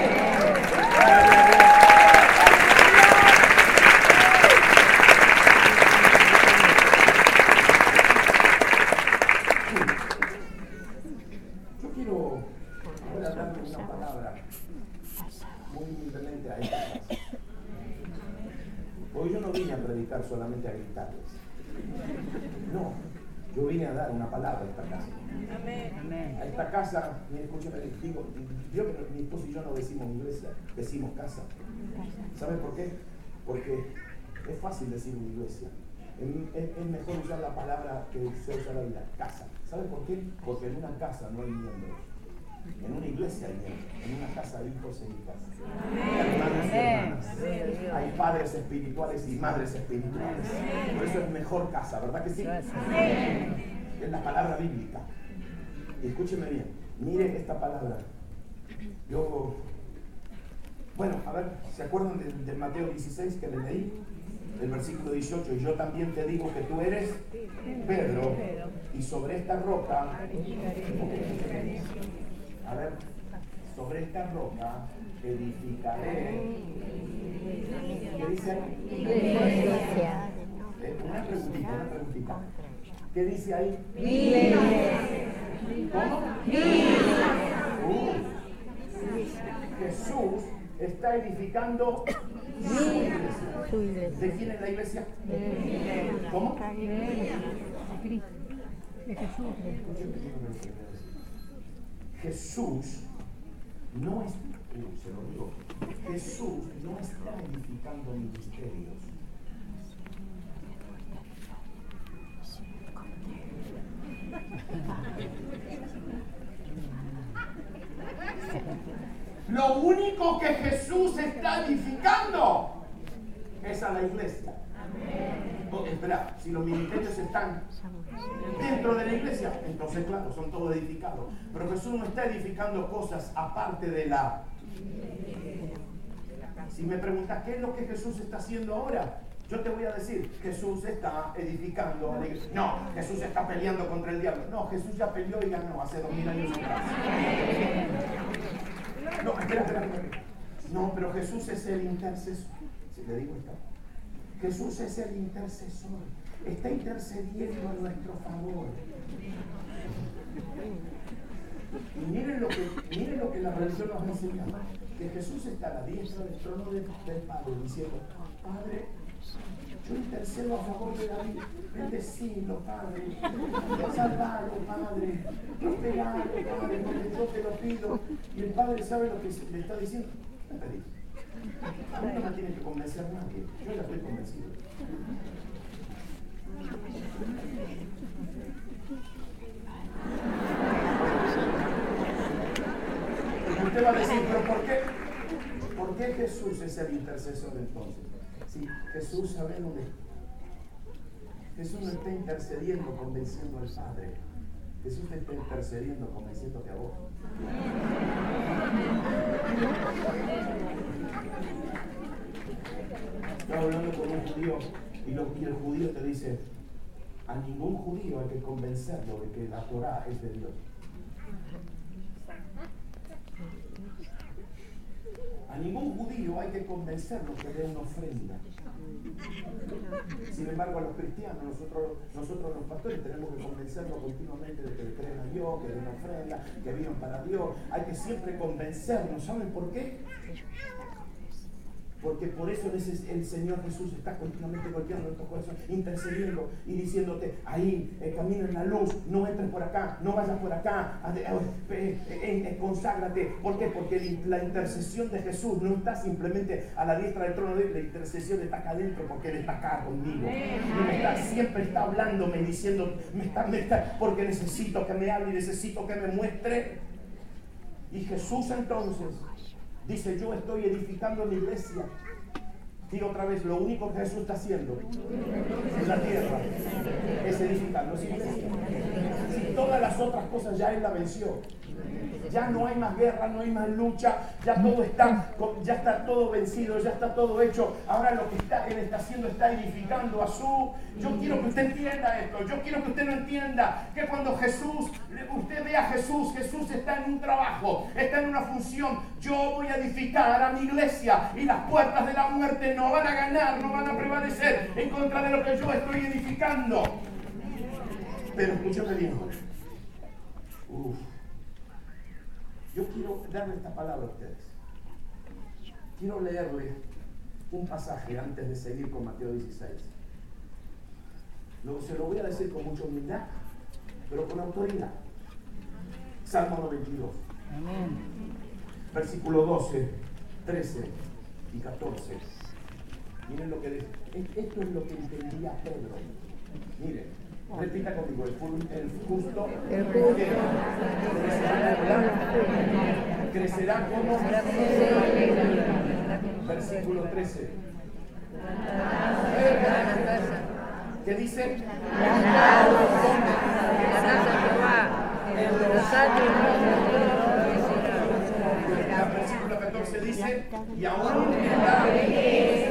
Yo quiero ahora darle una palabra muy humildemente a esta casa. Hoy yo no vine a predicar solamente a gritarles. No, yo vine a dar una palabra a esta casa. Amén. A esta casa, escúchame, digo, yo, mi esposo y yo no decimos iglesia, decimos casa. ¿Saben por qué? Porque es fácil decir una iglesia. Es, es mejor usar la palabra que se usa la Biblia, casa. ¿Saben por qué? Porque en una casa no hay miembros. En una iglesia hay miembros, en una casa hay hijos e hijas. Hay hermanos y hermanas. Hay padres espirituales y madres espirituales. Por eso es mejor casa, ¿verdad que sí? Es la palabra bíblica. Y escúcheme bien, mire esta palabra. Yo, bueno, a ver, ¿se acuerdan de, de Mateo dieciséis que le leí? El versículo dieciocho, y yo también te digo que tú eres Pedro, y sobre esta roca, a ver, sobre esta roca edificaré. ¿Qué dice ahí? Iglesia. Eh, una preguntita, una preguntita. ¿Qué dice ahí? ¿Cómo? Uh, Jesús está edificando su iglesia. Su iglesia. ¿De quién es la iglesia? ¿Cómo? Jesús no es, uh, se lo digo, Jesús no está edificando ministerios. Lo único que Jesús está edificando es a la iglesia. Oh, espera, si los ministerios están dentro de la iglesia, entonces claro, son todos edificados. Pero Jesús no está edificando cosas aparte de la... Si me preguntas qué es lo que Jesús está haciendo ahora, yo te voy a decir, Jesús está edificando a la iglesia. No, Jesús está peleando contra el diablo. No, Jesús ya peleó y ganó hace dos mil años atrás. No, espera, espera, espera. No, pero Jesús es el intercesor. Si le digo esto. Jesús es el intercesor. Está intercediendo a nuestro favor. Y miren lo que, miren lo que la religión nos enseña. Que Jesús está a la diestra del trono del, del Padre diciendo, Padre, yo intercedo a favor de David. Bendecilo, Padre. Salvalo, Padre. Prosperalo, Padre, porque yo te lo pido. Y el Padre sabe lo que le está diciendo. ¿Qué pedís? A mí no me tiene que convencer nadie. Yo ya estoy convencido. Y usted va a decir, ¿pero por qué? ¿Por qué Jesús es el intercesor entonces? Sí, Jesús sabe dónde. Jesús no está intercediendo convenciendo al Padre. Jesús te está intercediendo convenciéndote a vos. Estaba hablando con un judío y, lo, y el judío te dice, a ningún judío hay que convencerlo de que la Torá es de Dios. A ningún judío hay que convencerlo que dé una ofrenda. Sin embargo, a los cristianos, nosotros, nosotros los pastores, tenemos que convencerlos continuamente de que le creen a Dios, que den una ofrenda, que vivan para Dios. Hay que siempre convencernos. ¿Saben por qué? Porque por eso el Señor Jesús está continuamente golpeando nuestros corazones, intercediendo y diciéndote, ahí, eh, camina en la luz, no entres por acá, no vayas por acá, eh, eh, eh, conságrate. ¿Por qué? Porque la intercesión de Jesús no está simplemente a la diestra del trono de Dios, la intercesión está acá adentro porque Él está acá conmigo. Y me está, siempre está hablándome, diciendo, me está, me está, porque necesito que me hable y necesito que me muestre. Y Jesús entonces dice, yo estoy edificando mi iglesia. Digo otra vez, lo único que Jesús está haciendo en la tierra es edificando su iglesia. Si todas las otras cosas ya Él la venció, ya no hay más guerra, no hay más lucha, ya todo está, ya está todo vencido, ya está todo hecho. Ahora lo que está, Él está haciendo, está edificando a su... Yo quiero que usted entienda esto, yo quiero que usted lo entienda, que cuando Jesús, usted ve a Jesús, Jesús está en un trabajo, está en una función. Yo voy a edificar a mi iglesia y las puertas de la muerte no van a ganar, no van a prevalecer en contra de lo que yo estoy edificando. Pero escúchame bien. Uf. Yo quiero darle esta palabra a ustedes. Quiero leerle un pasaje antes de seguir con Mateo dieciséis. Luego se lo voy a decir con mucha humildad, pero con autoridad. Salmo noventa y dos. Amén. Versículo doce, trece y catorce. Miren lo que dice. Esto es lo que entendía Pedro. Miren, repita conmigo. El, el justo el justo crecerá como versículo trece. ¿Qué dice? El versículo catorce dice, y aún en la vejez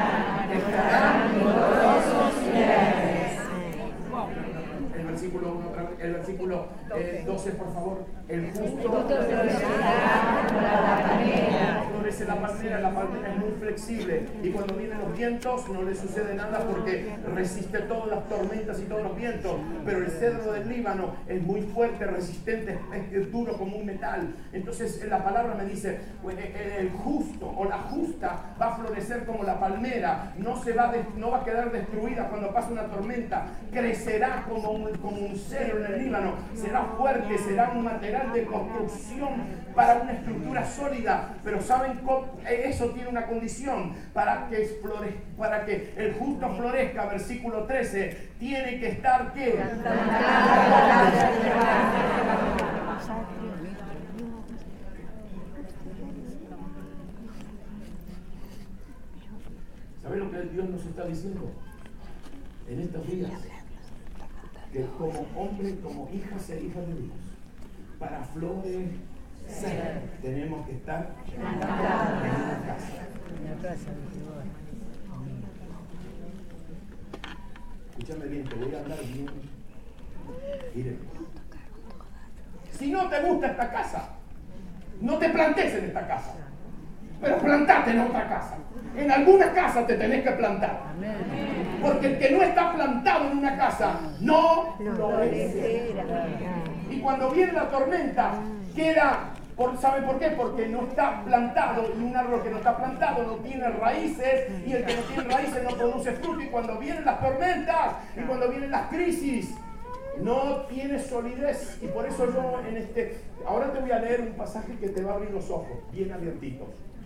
estarán gloriosos y alegres. El versículo uno otra vez, el versículo eh, doce, por favor. El justo florece la palmera, la palmera es muy flexible y cuando vienen los vientos no le sucede nada porque resiste todas las tormentas y todos los vientos, pero el cedro del Líbano es muy fuerte, resistente, es, es duro como un metal. Entonces la palabra me dice, el justo o la justa va a florecer como la palmera, no, se va, de, no va a quedar destruida cuando pase una tormenta, crecerá como un, como un cedro en el Líbano, será fuerte, será un material de construcción para una estructura sólida, pero ¿saben cómo? Eso tiene una condición para que, flore, para que el justo florezca, versículo trece, tiene que estar ¿qué? ¿Saben lo que Dios nos está diciendo en estos días? Que como hombres, como hijas e hijas de Dios, para florecer tenemos que estar en una casa. Escúchame bien, te voy a hablar bien. Miren, si no te gusta esta casa, no te plantes en esta casa, pero plantate en otra casa. En alguna casa te tenés que plantar. Porque el que no está plantado en una casa no florece. Y cuando viene la tormenta, queda, por, ¿sabe por qué? Porque no está plantado, y un árbol que no está plantado no tiene raíces, y el que no tiene raíces no produce fruto, y cuando vienen las tormentas, y cuando vienen las crisis, no tiene solidez. Y por eso yo en este, ahora te voy a leer un pasaje que te va a abrir los ojos, bien abiertitos.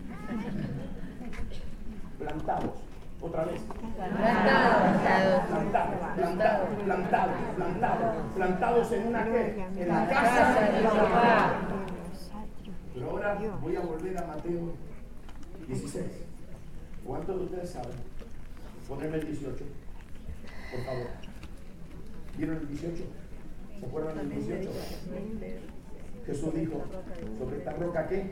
Plantados. Otra vez. Plantados, plantados, plantados, plantados, plantados, plantados en una ¿qué? En la casa de Jehová. Pero ahora voy a volver a Mateo dieciséis. ¿Cuántos de ustedes saben? Ponerme el dieciocho, por favor. ¿Vieron el dieciocho? ¿Se acuerdan del dieciocho? Jesús dijo, ¿sobre esta roca qué?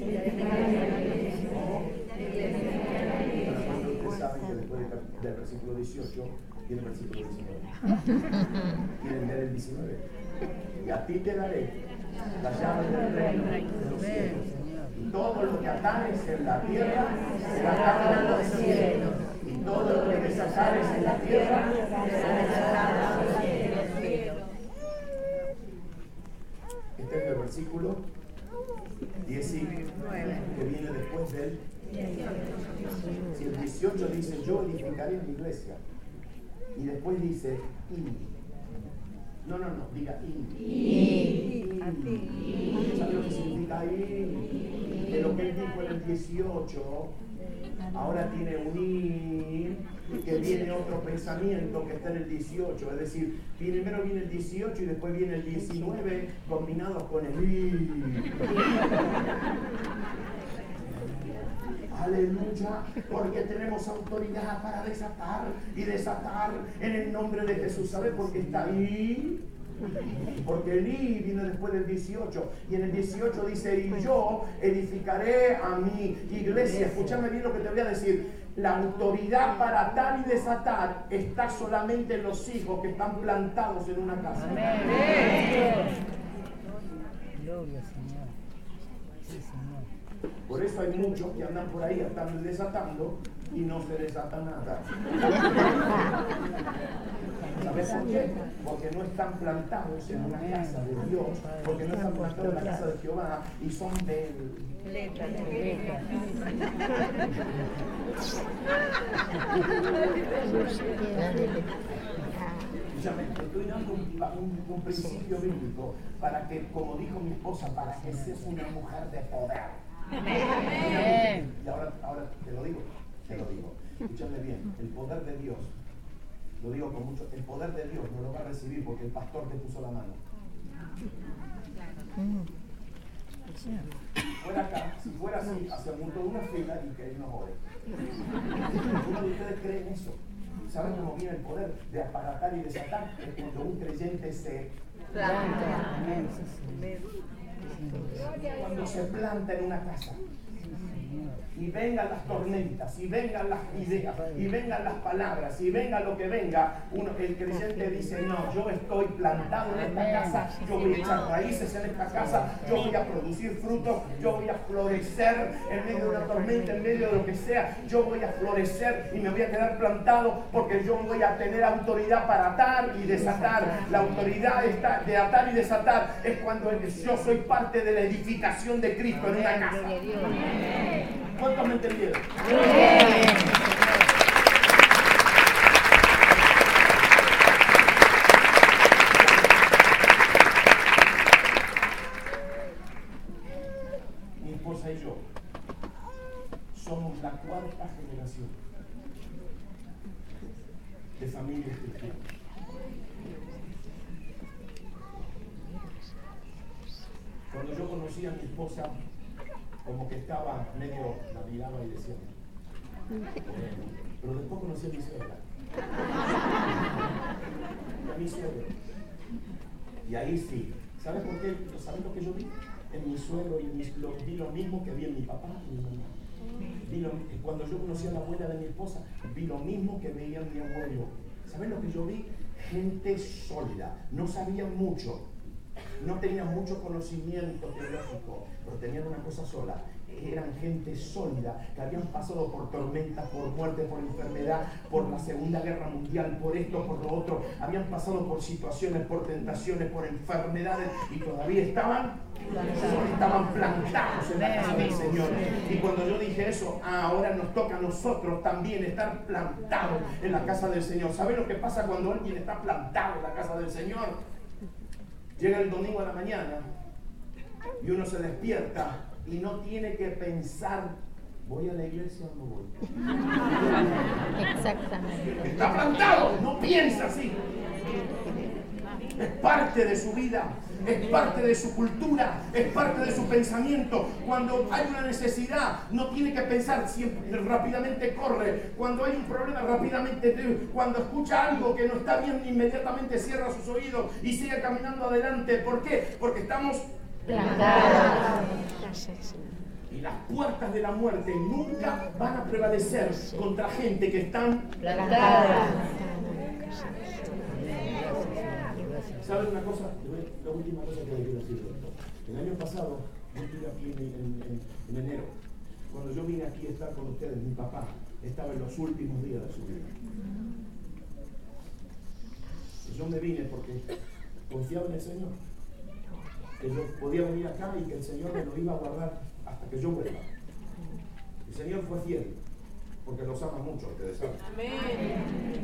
Ustedes saben que después del versículo dieciocho viene el versículo diecinueve. ¿Quieren ver el diecinueve? Y a ti te daré la llave del reino de los cielos. Y todo lo que atares en la tierra será atado en los cielos. Y todo lo que desatares en la tierra será desatado en los cielos. Este es el versículo diecinueve que viene después del. Si el dieciocho dice yo edificaré mi iglesia y después dice y. No, no, no, diga y. Y. ¿Sabe lo que significa y? Que lo que él dijo en el dieciocho ahora tiene un y que viene otro pensamiento que está en el dieciocho, es decir, primero viene el dieciocho y después viene el diecinueve combinados con el y. Aleluya, porque tenemos autoridad para desatar y desatar en el nombre de Jesús. ¿Sabe por qué está ahí? Porque el I viene después del dieciocho y en el dieciocho dice y yo edificaré a mi iglesia. Escúchame bien lo que te voy a decir. La autoridad para atar y desatar está solamente en los hijos que están plantados en una casa. Amén. Gloria al Señor. Sí, Señor. Por eso hay muchos que andan por ahí atando y desatando y no se desata nada. ¿Sabes por qué? Porque no están plantados en una casa de Dios, porque no están plantados en la casa de Jehová y son de él. Escúchame, te estoy dando un, un, un principio bíblico para que, como dijo mi esposa, para que seas una mujer de poder. Amén. Y ahora, ahora te lo digo, te lo digo. Escúchame bien, el poder de Dios, lo digo con mucho, el poder de Dios no lo va a recibir porque el pastor te puso la mano. Si fuera acá, si fuera así, hacíamos toda una fila y que él nos ore. ¿Alguno de ustedes creen eso? ¿Saben cómo viene el poder de aparatar y desatar? Es cuando un creyente se planta. Cuando se planta en una casa. Y vengan las tormentas, y vengan las ideas, y vengan las palabras, y venga lo que venga, uno, el creyente dice, no, yo estoy plantado en esta casa, yo voy a echar raíces en esta casa, yo voy a producir frutos, yo voy a florecer en medio de una tormenta, en medio de lo que sea, yo voy a florecer y me voy a quedar plantado porque yo voy a tener autoridad para atar y desatar. La autoridad está de atar y desatar es cuando yo soy parte de la edificación de Cristo en una casa. ¿Cuántos me entendieron? Mi esposa y yo somos la cuarta generación de familias cristianas. Cuando yo conocí a mi esposa, como que estaba medio, la miraba y decía, pero después conocí a mi suegra. A mi suegro. Y ahí sí. ¿Sabes por qué? ¿Sabes lo que yo vi? En mi suegro y en mi, lo, vi lo mismo que vi en mi papá y mi mamá. Vi lo, cuando yo conocí a la abuela de mi esposa, vi lo mismo que veía en mi abuelo. ¿Sabes lo que yo vi? Gente sólida. No sabían mucho. No tenían mucho conocimiento teológico, pero tenían una cosa sola. Eran gente sólida, que habían pasado por tormentas, por muerte, por enfermedad, por la Segunda Guerra Mundial, por esto, por lo otro. Habían pasado por situaciones, por tentaciones, por enfermedades y todavía estaban, estaban plantados en la casa del Señor. Y cuando yo dije eso, ah, ahora nos toca a nosotros también estar plantados en la casa del Señor. ¿Saben lo que pasa cuando alguien está plantado en la casa del Señor? Llega el domingo a la mañana y uno se despierta y no tiene que pensar, ¿voy a la iglesia o no voy? Exactamente. Está plantado, no piensa así. Es parte de su vida, es parte de su cultura, es parte de su pensamiento. Cuando hay una necesidad, no tiene que pensar, siempre rápidamente corre. Cuando hay un problema, rápidamente, cuando escucha algo que no está bien, inmediatamente cierra sus oídos y sigue caminando adelante. ¿Por qué? Porque estamos plantados. Y las puertas de la muerte nunca van a prevalecer contra gente que están plantadas. ¿Saben una cosa? La última cosa que quiero decir. El año pasado, yo estuve aquí en, en, en, en enero. Cuando yo vine aquí a estar con ustedes, mi papá estaba en los últimos días de su vida. Y yo me vine porque confiaba en el Señor. Que yo podía venir acá y que el Señor me lo iba a guardar hasta que yo vuelva. El Señor fue fiel, porque los ama mucho, ustedes saben. Amén.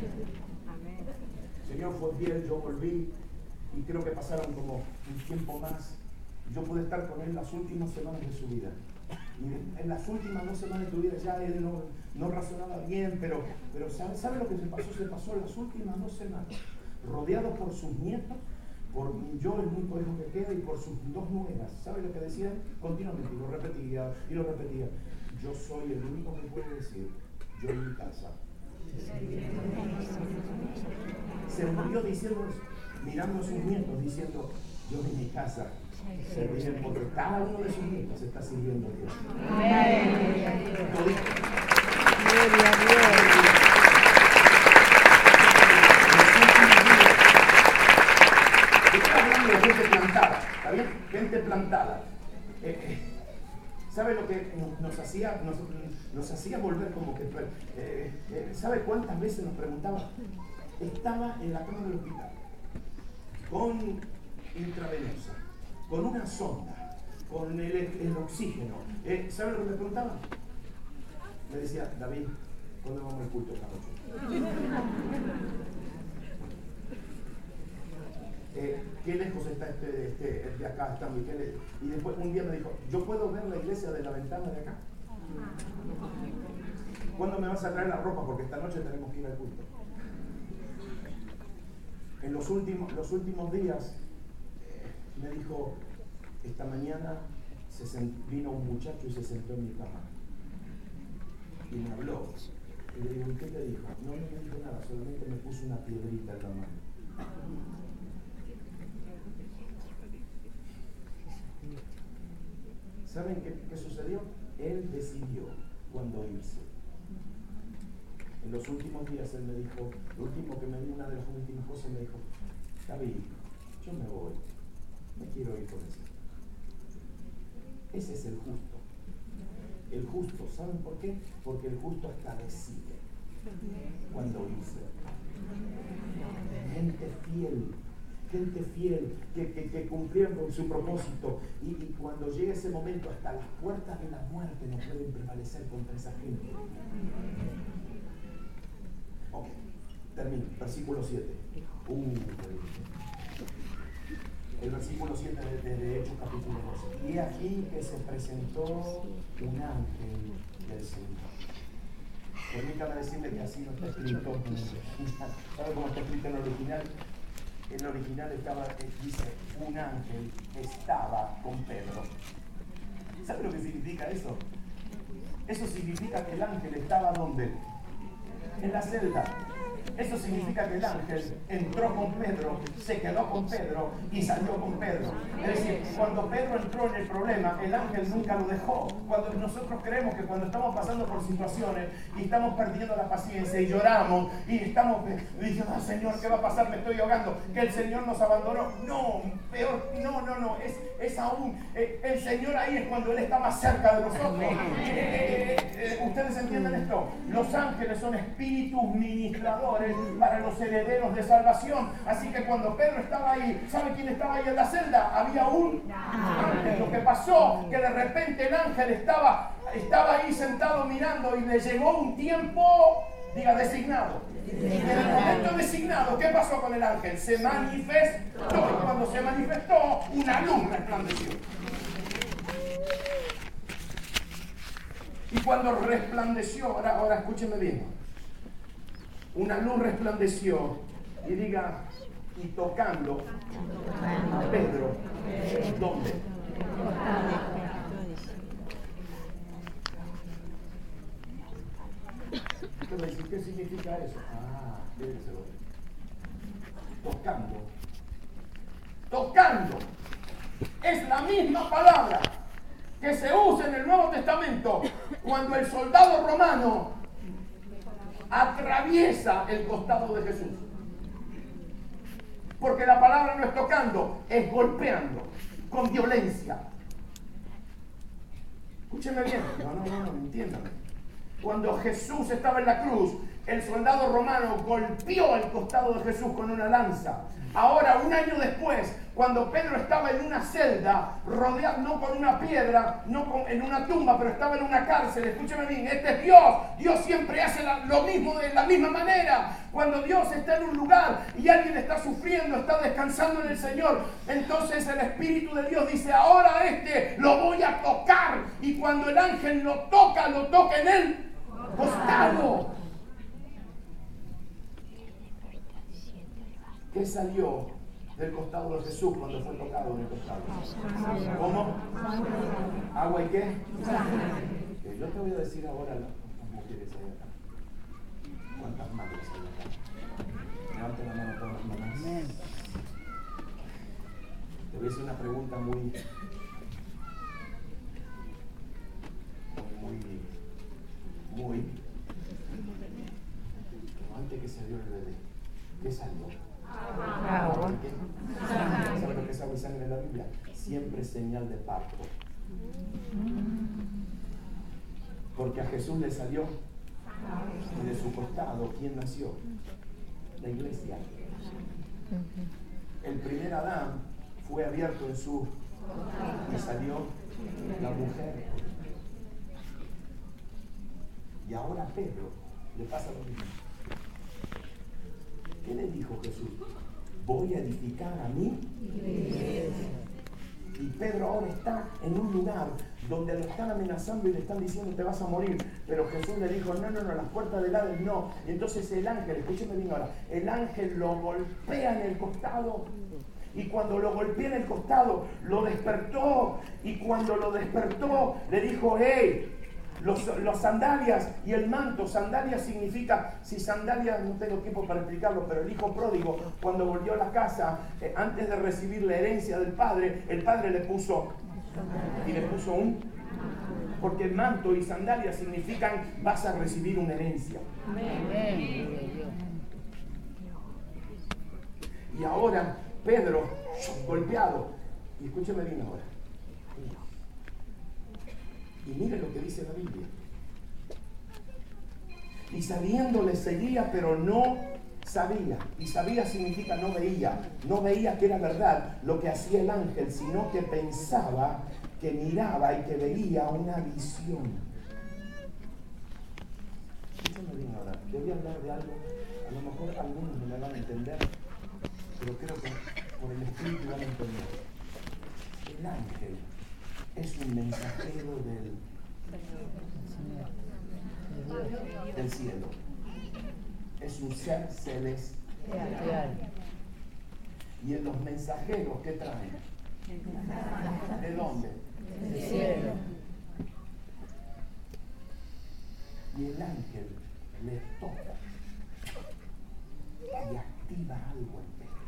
El Señor fue fiel, yo volví. Y creo que pasaron como un tiempo más. Yo pude estar con él las últimas semanas de su vida. Y en las últimas dos semanas de tu vida ya él no, no razonaba bien, pero, pero ¿sabe, ¿sabe lo que se pasó? Se pasó las últimas dos semanas rodeado por sus nietos, por yo, el único hijo que queda, y por sus dos nueras. ¿Sabe lo que decían? Continuamente, y lo repetía, y lo repetía. Yo soy el único que puede decir, yo en mi casa. Se murió diciendo eso, mirando a sus nietos, diciendo, yo en mi casa serviré, porque cada uno de sus nietos está sirviendo a Dios. Gloria a Dios. Estoy hablando de gente plantada, ¿está bien? Gente plantada. Eh, eh, ¿Sabe lo que nos, nos, hacía, nos, nos hacía volver como que... Eh, eh, ¿Sabe cuántas veces nos preguntaban? Estaba en la cama del hospital, con intravenosa, con una sonda, con el, el oxígeno. Eh, ¿Sabe lo que me preguntaban? Me decía, David, ¿cuándo vamos al culto esta noche? Eh, ¿Qué lejos está este, este de acá? Está muy, ¿qué y después un día me dijo, ¿yo puedo ver la iglesia de la ventana de acá? ¿Cuándo me vas a traer la ropa? Porque esta noche tenemos que ir al culto. En los últimos, los últimos días eh, me dijo, esta mañana se sent, vino un muchacho y se sentó en mi cama y me habló. Y le digo, ¿y qué te dijo? No me dijo nada, solamente me puso una piedrita en la mano. ¿Saben qué, qué sucedió? Él decidió cuándo irse. En los últimos días Él me dijo, lo último que me dijo, una de las últimas cosas me dijo, David, yo me voy, me quiero ir con eso. Ese es el justo. El justo, ¿saben por qué? Porque el justo hasta decide cuándo irse. Gente fiel, gente fiel, que, que, que cumplieron con su propósito. Y, y cuando llegue ese momento, hasta las puertas de la muerte no pueden prevalecer contra esa gente. Ok, termino. Versículo siete. Uh, el versículo siete de, de, de Hechos capítulo doce. Y aquí que se presentó un ángel del Señor. Permítame decirle que así no está escrito. ¿Sabe cómo está escrito en el original? En el original estaba, dice, un ángel estaba con Pedro. ¿Sabe lo que significa eso? Eso significa que el ángel estaba ¿dónde? En la celda. Eso significa que el ángel entró con Pedro, se quedó con Pedro y salió con Pedro. Es decir, cuando Pedro entró en el problema, el ángel nunca lo dejó. Cuando nosotros creemos que cuando estamos pasando por situaciones y estamos perdiendo la paciencia y lloramos y estamos diciendo, ah, Señor, ¿qué va a pasar? Me estoy ahogando. Que el Señor nos abandonó. No, peor, no, no, no. Es, es aún, eh, el Señor ahí es cuando Él está más cerca de nosotros. Eh, eh, eh, ¿Ustedes entienden esto? Los ángeles son espíritus ministradores para los herederos de salvación. Así que cuando Pedro estaba ahí, ¿sabe quién estaba ahí en la celda? Había un ángel. Lo que pasó, que de repente el ángel estaba, estaba ahí sentado mirando y le llegó un tiempo, diga, designado. Y en el momento designado, ¿qué pasó con el ángel? Se manifestó. Y cuando se manifestó, una luz resplandeció. Y cuando resplandeció, ahora, ahora escúcheme bien. Una luz resplandeció y diga, y tocando a Pedro, ¿dónde? Usted me dice, ¿qué significa eso? Ah, fíjenselo. Tocando. Tocando. Es la misma palabra que se usa en el Nuevo Testamento cuando el soldado romano atraviesa el costado de Jesús. Porque la palabra no es tocando, es golpeando, con violencia. Escúcheme bien. No, no, no, no, entiéndame. Cuando Jesús estaba en la cruz, el soldado romano golpeó el costado de Jesús con una lanza. Ahora, un año después, cuando Pedro estaba en una celda, rodeado no con una piedra, no con, en una tumba, pero estaba en una cárcel, escúcheme bien, este es Dios. Dios siempre hace la, lo mismo de la misma manera. Cuando Dios está en un lugar y alguien está sufriendo, está descansando en el Señor, entonces el Espíritu de Dios dice, ahora a este lo voy a tocar. Y cuando el ángel lo toca, lo toca en el costado. ¿Qué salió del costado de Jesús cuando fue tocado en el costado? ¿Cómo? ¿Agua y qué? Okay, yo te voy a decir ahora las mujeres ahí acá. ¿Cuántas madres hay acá? Levanten la mano todas las mamás. Te voy a hacer una pregunta muy, muy, muy, antes que salió el bebé, ¿qué salió? Agua. ¿Sabe lo que es agua y sangre en la Biblia? Siempre señal de parto. Porque a Jesús le salió y de su costado, ¿quién nació? La iglesia. El primer Adán fue abierto en su y salió la mujer. Y ahora a Pedro le pasa lo mismo. ¿Qué le dijo Jesús? Voy a edificar a mí. Y Pedro ahora está en un lugar donde lo están amenazando y le están diciendo te vas a morir. Pero Jesús le dijo, no, no, no, las puertas del Hades no. Y entonces el ángel, escúcheme bien ahora, el ángel lo golpea en el costado. Y cuando lo golpea en el costado, lo despertó. Y cuando lo despertó, le dijo, hey, Los, los sandalias y el manto. Sandalias significa, si sandalias, no tengo tiempo para explicarlo, pero el hijo pródigo, cuando volvió a la casa, eh, antes de recibir la herencia del padre, el padre le puso, y le puso un Porque manto y sandalia significan vas a recibir una herencia. Y ahora Pedro, golpeado, y escúcheme bien ahora. Y mire lo que dice la Biblia. Y sabiendo le seguía, pero no sabía. Y sabía significa no veía. No veía que era verdad lo que hacía el ángel, sino que pensaba, que miraba y que veía una visión. Escúchame bien ahora. Yo voy a hablar de algo. A lo mejor algunos no me van a entender, pero creo que por el Espíritu van a entender. El ángel es un mensajero del, del cielo. Es un ser celestial. Y en los mensajeros, ¿qué traen? ¿De dónde? Del cielo. Y el ángel le toca y activa algo en Pedro.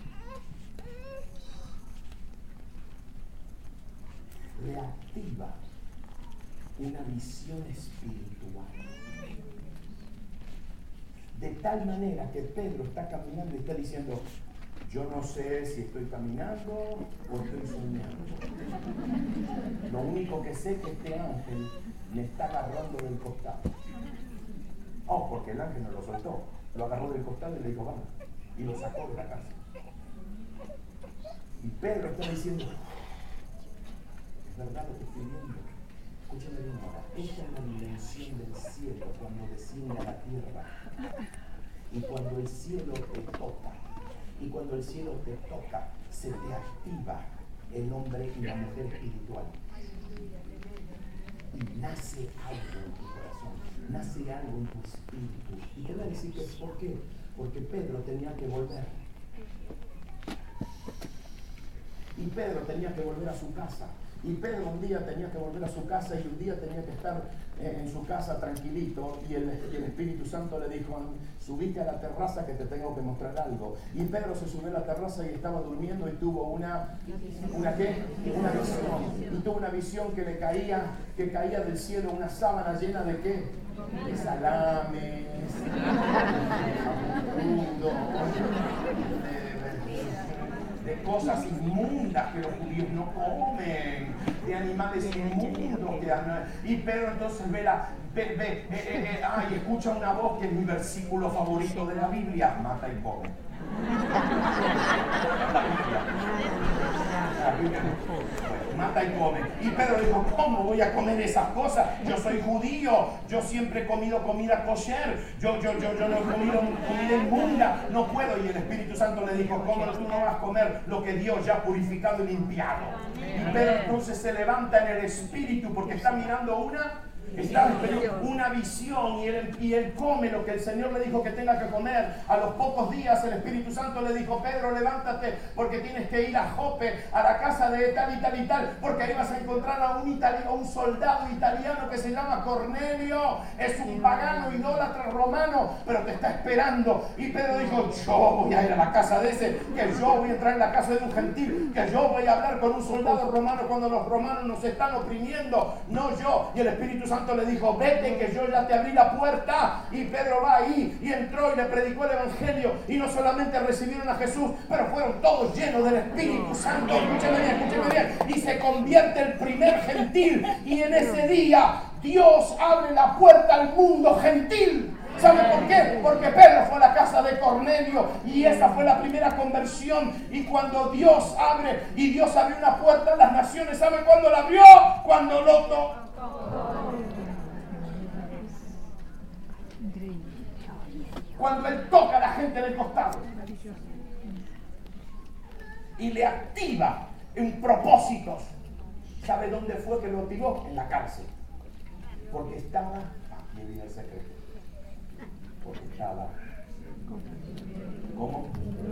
Le activa una visión espiritual. De tal manera que Pedro está caminando y está diciendo, yo no sé si estoy caminando o estoy soñando. Lo único que sé es que este ángel me está agarrando del costado. Oh, porque el ángel no lo soltó. Lo agarró del costado y le dijo, vamos. Y lo sacó de la casa. Y Pedro está diciendo, es verdad lo que estoy viendo. Escúchame bien ahora. Esta es la dimensión del cielo cuando desciende a la tierra. Y cuando el cielo te toca, y cuando el cielo te toca, se te activa el hombre y la mujer espiritual. Y nace algo en tu corazón, nace algo en tu espíritu. Y te voy a decir que ¿por qué? Porque Pedro tenía que volver. Y Pedro tenía que volver a su casa. Y Pedro un día tenía que volver a su casa y un día tenía que estar eh, en su casa tranquilito y el, y el Espíritu Santo le dijo, subite a la terraza que te tengo que mostrar algo. Y Pedro se subió a la terraza y estaba durmiendo y tuvo una, ¿una qué? Una visión. Y tuvo una visión que le caía, que caía del cielo una sábana llena de ¿qué? De salames, de, de cosas inmundas que los judíos no comen, de animales inmundos que han... Y Pedro entonces ve la ve, ve, eh, eh, eh, ah, y escucha una voz que es mi versículo favorito de la Biblia, mata y come. Mata y come. Y Pedro dijo, ¿cómo voy a comer esas cosas? Yo soy judío, yo siempre he comido comida kosher, yo, yo, yo, yo no he comido comida inmunda, no puedo. Y el Espíritu Santo le dijo, ¿cómo tú no vas a comer lo que Dios ya ha purificado y limpiado? Y Pedro entonces se levanta en el Espíritu porque está mirando una... Está una visión y él, y él come lo que el Señor le dijo que tenga que comer. A los pocos días el Espíritu Santo le dijo, Pedro, levántate porque tienes que ir a Jope, a la casa de tal y tal y tal, porque ahí vas a encontrar a un, itali- a un soldado italiano que se llama Cornelio. Es un pagano idólatra romano, pero te está esperando. Y Pedro dijo, yo voy a ir a la casa de ese, que yo voy a entrar en la casa de un gentil, que yo voy a hablar con un soldado romano cuando los romanos nos están oprimiendo, no yo. Y el Espíritu Santo le dijo, vete que yo ya te abrí la puerta. Y Pedro va ahí y entró y le predicó el Evangelio y no solamente recibieron a Jesús, pero fueron todos llenos del Espíritu Santo. Escúcheme bien, escúcheme bien. Y se convierte el primer gentil y en ese día Dios abre la puerta al mundo gentil. ¿Sabe por qué? Porque Pedro fue a la casa de Cornelio y esa fue la primera conversión. Y cuando Dios abre y Dios abrió una puerta a las naciones, ¿sabe cuándo la abrió? Cuando lo tocó. Cuando él toca a la gente del costado y le activa en propósitos. ¿Sabe dónde fue que lo activó? En la cárcel. Porque estaba, aquí viene el secreto, porque estaba, ¿cómo?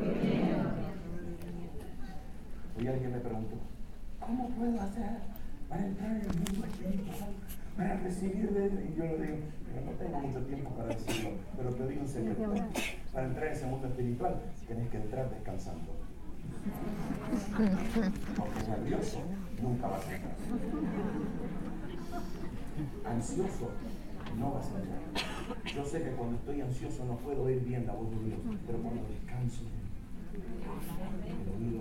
Hoy alguien me preguntó, ¿cómo puedo hacer para entrar en el mundo espiritual? Para recibir de él. Y yo le digo, no tengo mucho tiempo para decirlo, pero te digo en serio, para entrar en ese mundo espiritual tienes que entrar descansando. Porque nervioso nunca vas a entrar. Ansioso no vas a entrar. Yo sé que cuando estoy ansioso no puedo oír bien la voz de Dios, pero cuando descanso, el oído,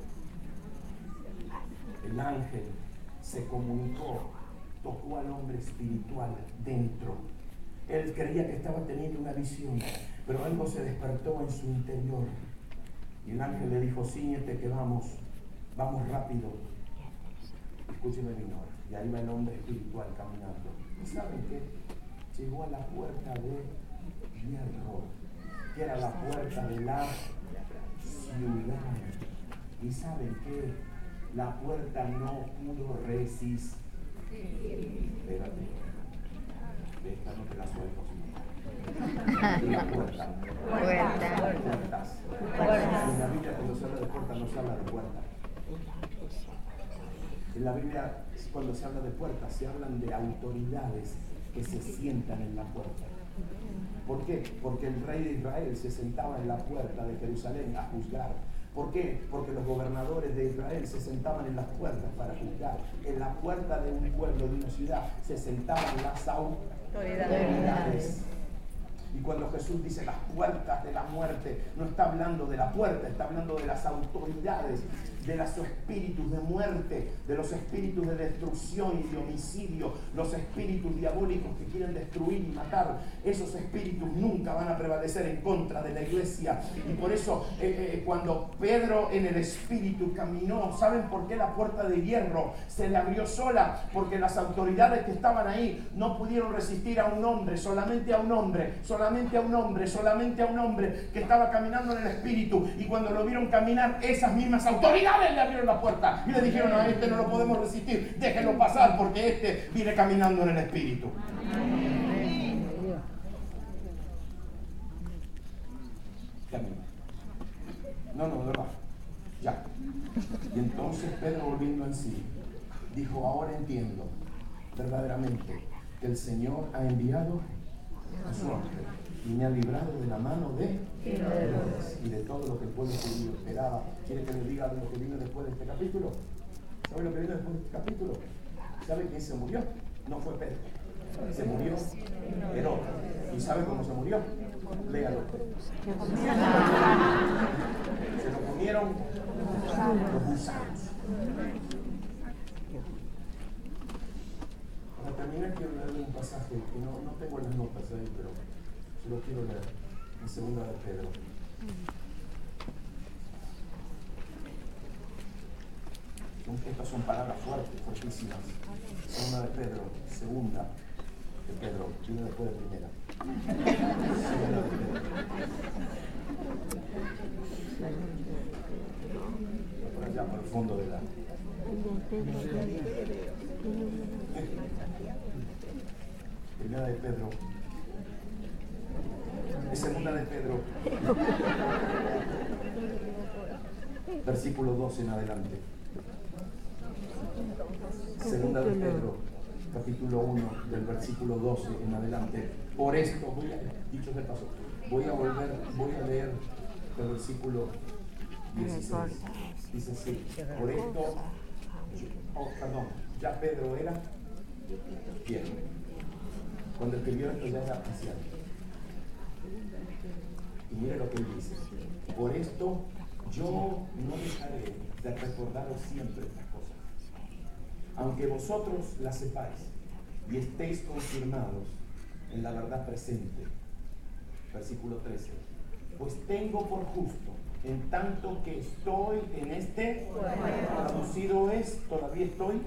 el ángel se comunicó, tocó al hombre espiritual dentro. Él creía que estaba teniendo una visión, pero algo se despertó en su interior. Y el ángel le dijo, ciñete que vamos, vamos rápido. Escúcheme bien ahora. Y ahí va el hombre espiritual caminando. ¿Y saben qué? Llegó a la puerta de hierro, que era la puerta de la ciudad. ¿Y saben qué? La puerta no pudo resistir. Espérate. Esta no te la suelto, señor. La puerta. Puerta. Puertas. Puertas. En la Biblia, cuando se habla de puerta, no se habla de puerta. En la Biblia, cuando se habla de puertas, se hablan de autoridades que se sientan en la puerta. ¿Por qué? Porque el rey de Israel se sentaba en la puerta de Jerusalén a juzgar. ¿Por qué? Porque los gobernadores de Israel se sentaban en las puertas para juzgar. En la puerta de un pueblo, de una ciudad, se sentaban las autoridades. Y cuando Jesús dice las puertas de la muerte, no está hablando de la puerta, está hablando de las autoridades, de los espíritus de muerte, de los espíritus de destrucción y de homicidio, los espíritus diabólicos que quieren destruir y matar. Esos espíritus nunca van a prevalecer en contra de la iglesia. Y por eso eh, eh, cuando Pedro en el espíritu caminó, ¿saben por qué la puerta de hierro se le abrió sola? Porque las autoridades que estaban ahí no pudieron resistir a un hombre, solamente a un hombre, solamente a un hombre, solamente a un hombre que estaba caminando en el espíritu. Y cuando lo vieron caminar, esas mismas autoridades le abrieron la puerta y le dijeron, a este no lo podemos resistir, déjenlo pasar porque este viene caminando en el espíritu. Camina. No, no, no, ya. Y entonces Pedro, volviendo en sí, dijo, ahora entiendo verdaderamente que el Señor ha enviado a su ángel y me ha librado de la mano de Herodes y de todo lo que el pueblo judío esperaba. ¿Quiere que le diga lo que viene después de este capítulo? ¿Sabe lo que viene después de este capítulo? ¿Sabe quién se murió? No fue Pedro. Se murió Herodes. ¿Y sabe cómo se murió? Léalo. Se lo comieron los gusanos. Para terminar, quiero leerle un pasaje que no, no tengo las notas ahí, pero se lo quiero leer en segunda de Pedro. Estas son palabras fuertes, fuertísimas. Segunda de Pedro, segunda de Pedro, viene después de primera. Segunda de Pedro. Por allá, por el fondo de la... Primera de Pedro. Es segunda de Pedro. Versículo doce en adelante. Segunda de Pedro, capítulo uno, del versículo doce en adelante. Por esto, voy a, dicho de paso, voy a volver, voy a leer el versículo dieciséis. Dice así, por esto, oh, perdón, ya Pedro era viejo. Cuando escribió esto ya era anciano. Y mire lo que él dice. Por esto yo no dejaré de recordaros siempre estas cosas, aunque vosotros las sepáis y estéis confirmados en la verdad presente. Versículo trece. Pues tengo por justo, en tanto que estoy en este, traducido es, todavía estoy,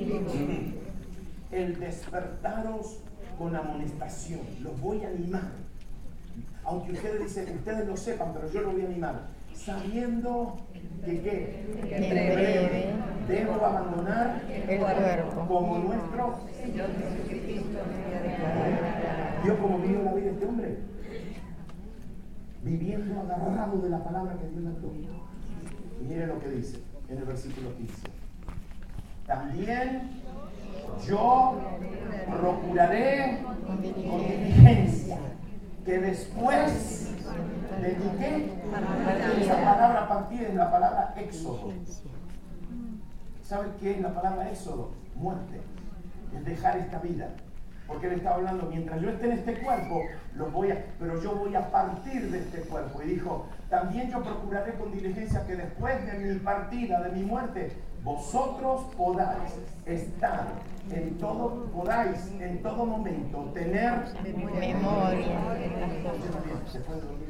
el despertaros con amonestación. Los voy a animar. Aunque ustedes dicen, ustedes lo sepan, pero yo lo voy a animar. Sabiendo que ¿qué? En breve debo abandonar el cuerpo. Como nuestro Señor Jesucristo. ¿Vio cómo vivió la vida este hombre? Viviendo agarrado de la palabra que Dios le dio. Y mire lo que dice en el versículo quince. También yo procuraré con diligencia que después de mi qué, esa palabra partida es la palabra éxodo. ¿Saben qué es la palabra éxodo? Muerte. es dejar esta vida. Porque él estaba hablando, mientras yo esté en este cuerpo, los voy a, pero yo voy a partir de este cuerpo. Y dijo, también yo procuraré con diligencia que después de mi partida, de mi muerte, vosotros podáis estar en todo, podáis en todo momento tener Memoria. ¿Se puede dormir?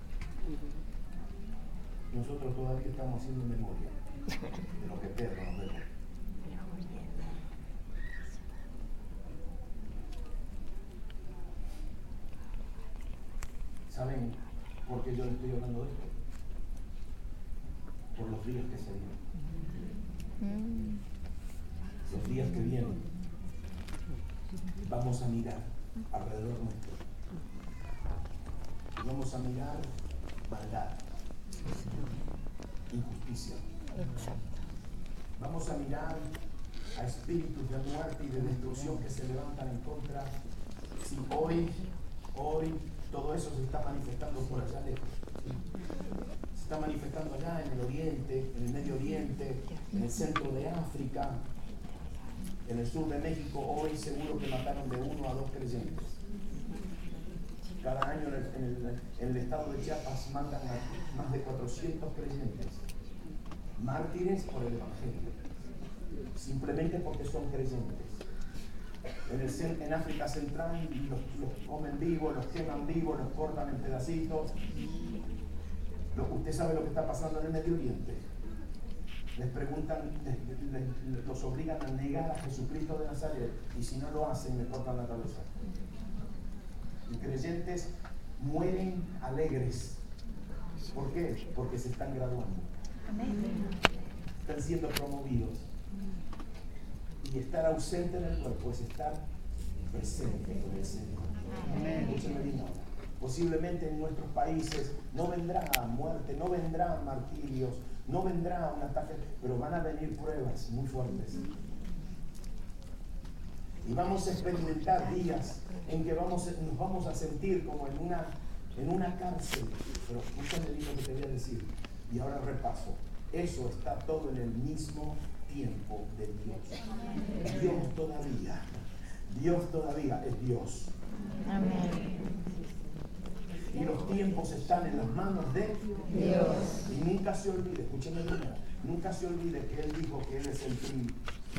Nosotros todavía estamos haciendo memoria de lo que Pedro nos dejó. ¿Saben por qué yo les estoy hablando de esto? Por los días que se vienen. Los días que vienen. Vamos a mirar alrededor nuestro. Y vamos a mirar maldad, injusticia. Vamos a mirar a espíritus de muerte y de destrucción que se levantan en contra. Si hoy, hoy, todo eso se está manifestando por allá lejos. Se está manifestando allá en el Oriente, en el Medio Oriente, en el centro de África, en el sur de México. Hoy seguro que mataron de uno a dos creyentes. Cada año en el, en el, en el estado de Chiapas matan a más de cuatrocientos creyentes, mártires por el Evangelio, simplemente porque son creyentes. En, el, en África Central los, los comen vivos, los queman vivos, los cortan en pedacitos. Lo, usted sabe lo que está pasando en el Medio Oriente. Les preguntan, les, les, los obligan a negar a Jesucristo de Nazaret, y si no lo hacen, le cortan la cabeza. Y creyentes mueren alegres. ¿Por qué? Porque se están graduando. Están siendo promovidos. Y estar ausente en el cuerpo es estar presente con el Señor. Escúchame bien ahora. Posiblemente en nuestros países no vendrá muerte, no vendrán martirios, no vendrá un ataque, pero van a venir pruebas muy fuertes. Y vamos a experimentar días en que vamos, nos vamos a sentir como en una, en una cárcel. Pero escúchame bien lo que te voy a decir. Y ahora repaso. Eso está todo en el mismo tiempo de Dios. Dios todavía. Dios todavía es Dios. Amén. Y los tiempos están en las manos de Dios. Y nunca se olvide, escúchame bien, nunca se olvide que Él dijo que Él es el primero.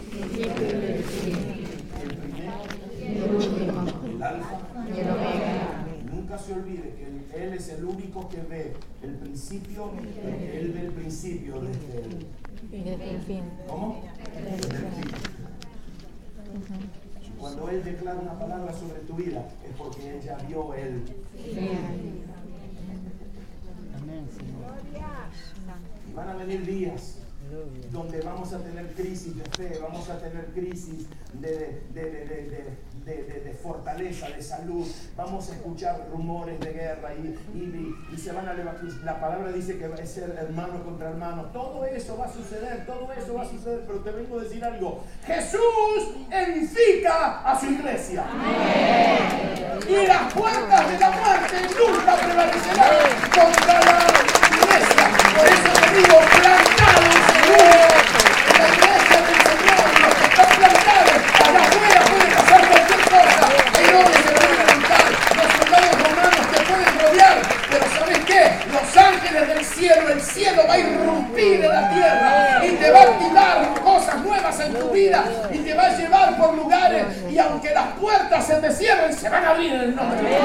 El primero, El último. el alfa, Y el omega. Nunca se olvide que él, él es el único que ve el principio, Él ve el principio desde el, Y desde el fin. ¿cómo? Desde el fin. Cuando Él declara una palabra sobre tu vida, es porque Él ya vio el Fin. Y van a venir días donde vamos a tener crisis de fe, vamos a tener crisis de, de, de, de, de, de, de fortaleza, de salud, vamos a escuchar rumores de guerra y, y, y se van a levantar. La palabra dice que va a ser hermano contra hermano. Todo eso va a suceder, todo eso va a suceder, pero te vengo a decir algo. Jesús edifica a su iglesia. Amén. Y las puertas de la muerte nunca prevalecerán contra la iglesia. Por eso te digo, plantados en la iglesia del Señor, los que están plantados, allá afuera puede pasar cualquier cosa, Herodes se puede levantar, los soldados romanos te pueden rodear, pero ¿sabes qué? Los ángeles del cielo, el cielo va a irrumpir en la tierra y te va a activar cosas nuevas en tu vida y te va a llevar por lugares, y aunque las puertas se te cierren, se van a abrir en el nombre de Dios.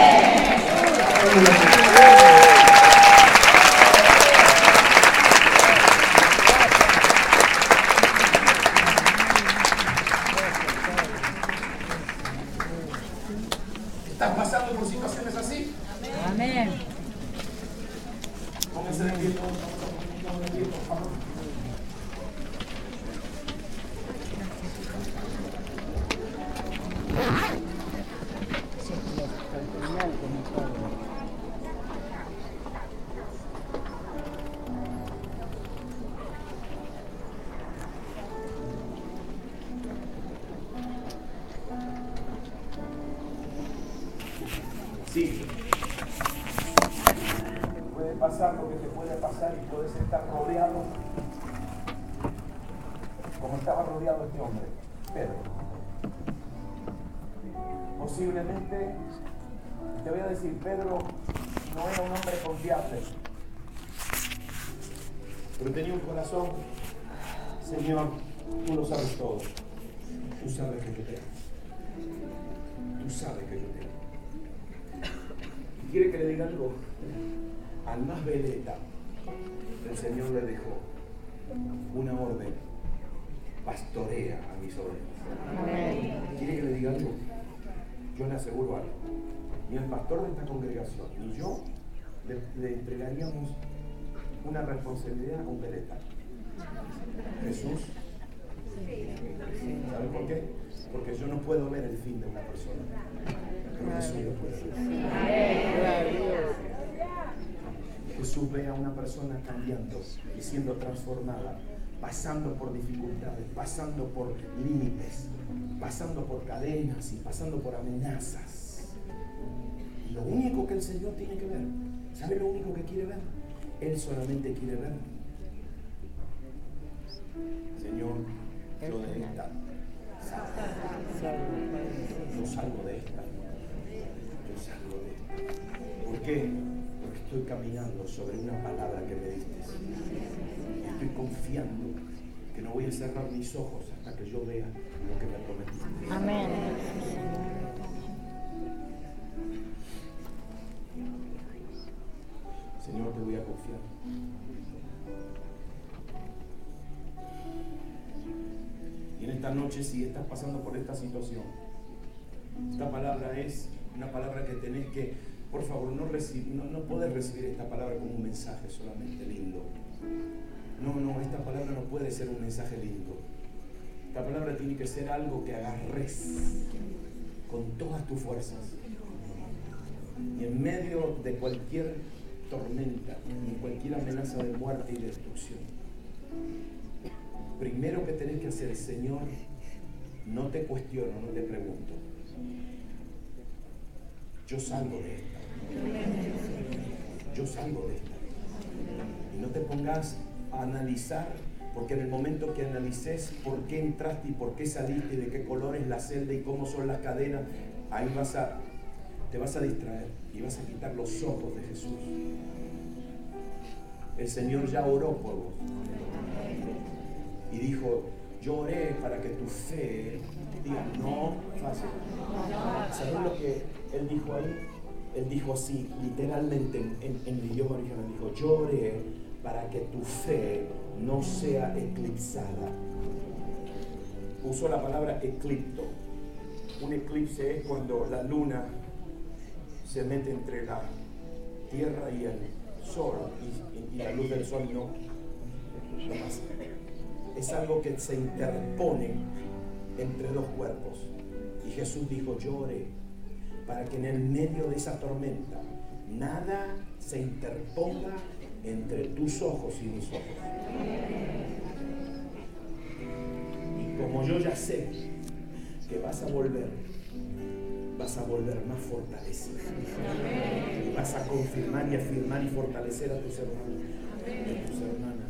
¿Estás pasando por situaciones así? Amén. Pónganse de pie, todos de pie, por favor. Sí. Puede pasar lo que te puede pasar y puedes estar rodeado como estaba rodeado este hombre. Pedro. Posiblemente, te voy a decir, Pedro no era un hombre confiable, pero tenía un corazón. Señor, tú lo sabes todo. Tú sabes que yo te amo. Tú sabes que yo te amo. Y quiere que le diga algo. Al más veleta, el Señor le dejó una orden: pastorea a mis ovejas. Amén. ¿Quiere que le diga algo? Yo le aseguro algo. Ni el pastor de esta congregación ni yo le, le entregaríamos una responsabilidad a un veleta. Jesús. ¿Sabe por qué? Porque yo no puedo ver el fin de una persona, pero Jesús lo puede ver. Jesús ve a una persona cambiando y siendo transformada, pasando por dificultades, pasando por límites, pasando por cadenas y pasando por amenazas. Y lo único que el Señor tiene que ver, ¿sabe lo único que quiere ver? Él solamente quiere ver: Señor, yo de esta yo salgo de esta, yo salgo de esta. ¿Por qué? Porque estoy caminando sobre una palabra que me diste. Estoy confiando que no voy a cerrar mis ojos hasta que yo vea lo que me prometiste. Amén. Señor, te voy a confiar. Y en esta noche, si estás pasando por esta situación, esta palabra es una palabra que tenés que, por favor, no, recibir, no, no podés recibir esta palabra como un mensaje solamente lindo. No, no, esta palabra no puede ser un mensaje lindo. Esta palabra tiene que ser algo que agarres con todas tus fuerzas. Y en medio de cualquier tormenta, en cualquier amenaza de muerte y destrucción, primero que tenés que hacer es: Señor, no te cuestiono, no te pregunto. Yo salgo de esta. Yo salgo de esta. Y no te pongas a analizar, porque en el momento que analices por qué entraste y por qué saliste y de qué color es la celda y cómo son las cadenas, ahí vas a, te vas a distraer y vas a quitar los ojos de Jesús. El Señor ya oró por vos y dijo: yo oré para que tu fe diga no fácil. ¿Sabes lo que Él dijo ahí? Él dijo así, literalmente en, en, en el idioma original, dijo: yo oré para que tu fe no sea eclipsada. Usó la palabra eclipto. Un eclipse es cuando la luna se mete entre la tierra y el sol, y, y, y la luz del sol no, no pasa. Es algo que se interpone entre dos cuerpos. Y Jesús dijo: yo oré para que en el medio de esa tormenta nada se interponga entre tus ojos y mis ojos. Y como yo ya sé que vas a volver, vas a volver más fortalecido. Y vas a confirmar y afirmar y fortalecer a tus hermanos y a tus hermanas.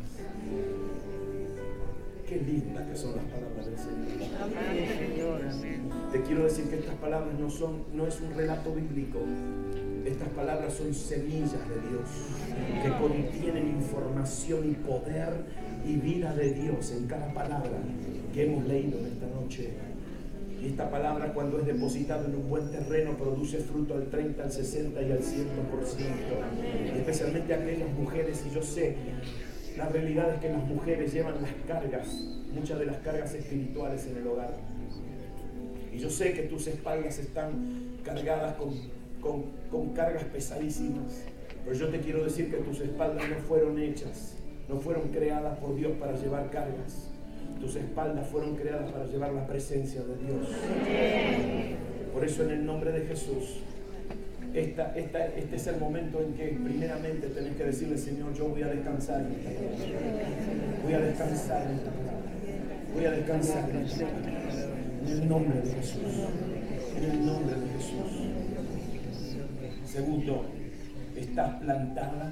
Qué lindas que son las palabras del Señor. Te quiero decir que estas palabras no son, no es un relato bíblico. Estas palabras son semillas de Dios que contienen información y poder y vida de Dios en cada palabra que hemos leído en esta noche. Y esta palabra, cuando es depositada en un buen terreno, produce fruto al treinta, al sesenta y al cien por ciento. Y especialmente aquellas mujeres, y yo sé, la realidad es que las mujeres llevan las cargas, muchas de las cargas espirituales en el hogar. Y yo sé que tus espaldas están cargadas con, con, con cargas pesadísimas. Pero yo te quiero decir que tus espaldas no fueron hechas, no fueron creadas por Dios para llevar cargas. Tus espaldas fueron creadas para llevar la presencia de Dios. Por eso, en el nombre de Jesús, esta, esta, este es el momento en que primeramente tenés que decirle: Señor, yo voy a descansar en esta palabra. Voy a descansar en esta palabra. Voy a descansar en esta palabra. En el nombre de Jesús. En el nombre de Jesús. Segundo, estás plantada.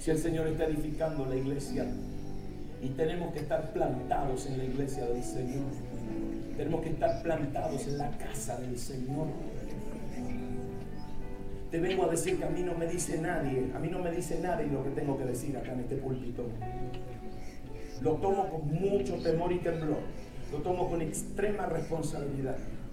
Si el Señor está edificando la iglesia y tenemos que estar plantados en la iglesia del Señor, tenemos que estar plantados en la casa del Señor. Te vengo a decir que a mí no me dice nadie, a mí no me dice nadie lo que tengo que decir acá en este púlpito. Lo tomo con mucho temor y temblor, lo tomo con extrema responsabilidad.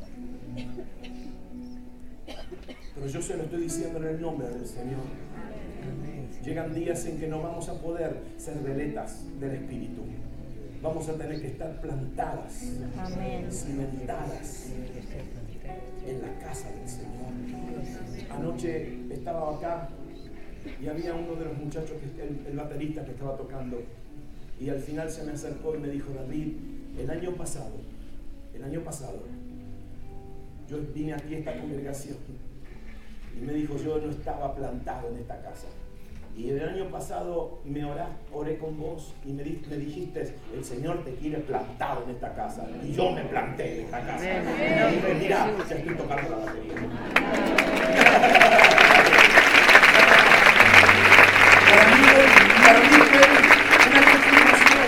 Pero yo se lo estoy diciendo en el nombre del Señor. Llegan días en que no vamos a poder ser veletas del Espíritu. Vamos a tener que estar plantadas, Amén. cimentadas en la casa del Señor. Anoche estaba acá y había uno de los muchachos, que, el, el baterista que estaba tocando, y al final se me acercó y me dijo: David, el año pasado, el año pasado, yo vine aquí a esta congregación y me dijo: yo no estaba plantado en esta casa. Y el año pasado me oré, oré con vos y me, di, me dijiste: el Señor te quiere plantado en esta casa. Y yo me planté en esta casa. Y dije: mira, ya estoy tocando la batería. Para mí, para mí fue una confirmación.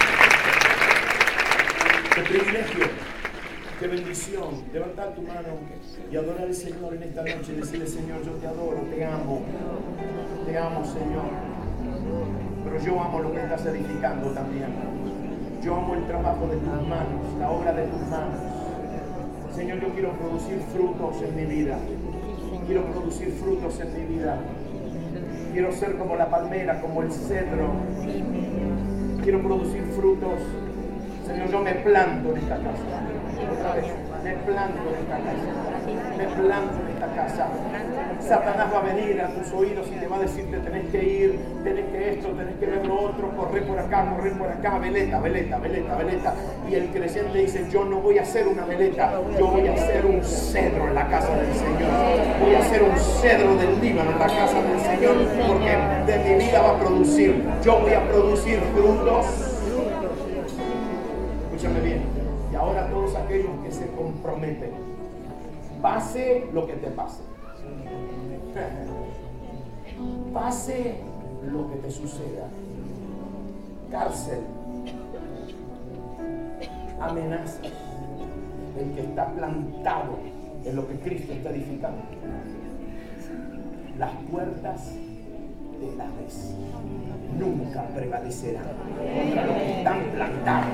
Qué privilegio, qué bendición. Levantar tu mano y adorar al Señor en esta noche y decirle: Señor, yo te adoro, te amo. Te amo, Señor. Pero yo amo lo que estás edificando también. Yo amo el trabajo de tus manos, la obra de tus manos. Señor, yo quiero producir frutos en mi vida. Quiero producir frutos en mi vida. Quiero ser como la palmera, como el cedro. Quiero producir frutos. Señor, yo me planto en esta casa. Otra vez, me planto en esta casa. Me planto en esta casa. Satanás va a venir a tus oídos y te va a decir: te tenés que ir, tenés que esto, tenés que ver lo otro, correr por acá, correr por acá, veleta, veleta, veleta, veleta. Y el creyente dice: yo no voy a ser una veleta, yo voy a ser un cedro en la casa del Señor. Voy a ser un cedro del Líbano en la casa del Señor, porque de mi vida va a producir. Yo voy a producir frutos. Escúchame bien. Y ahora todos aquellos que se comprometen, pase lo que te pase, pase lo que te suceda, cárcel, amenazas, el que está plantado en lo que Cristo está edificando, las puertas del Hades nunca prevalecerán contra los que están plantados.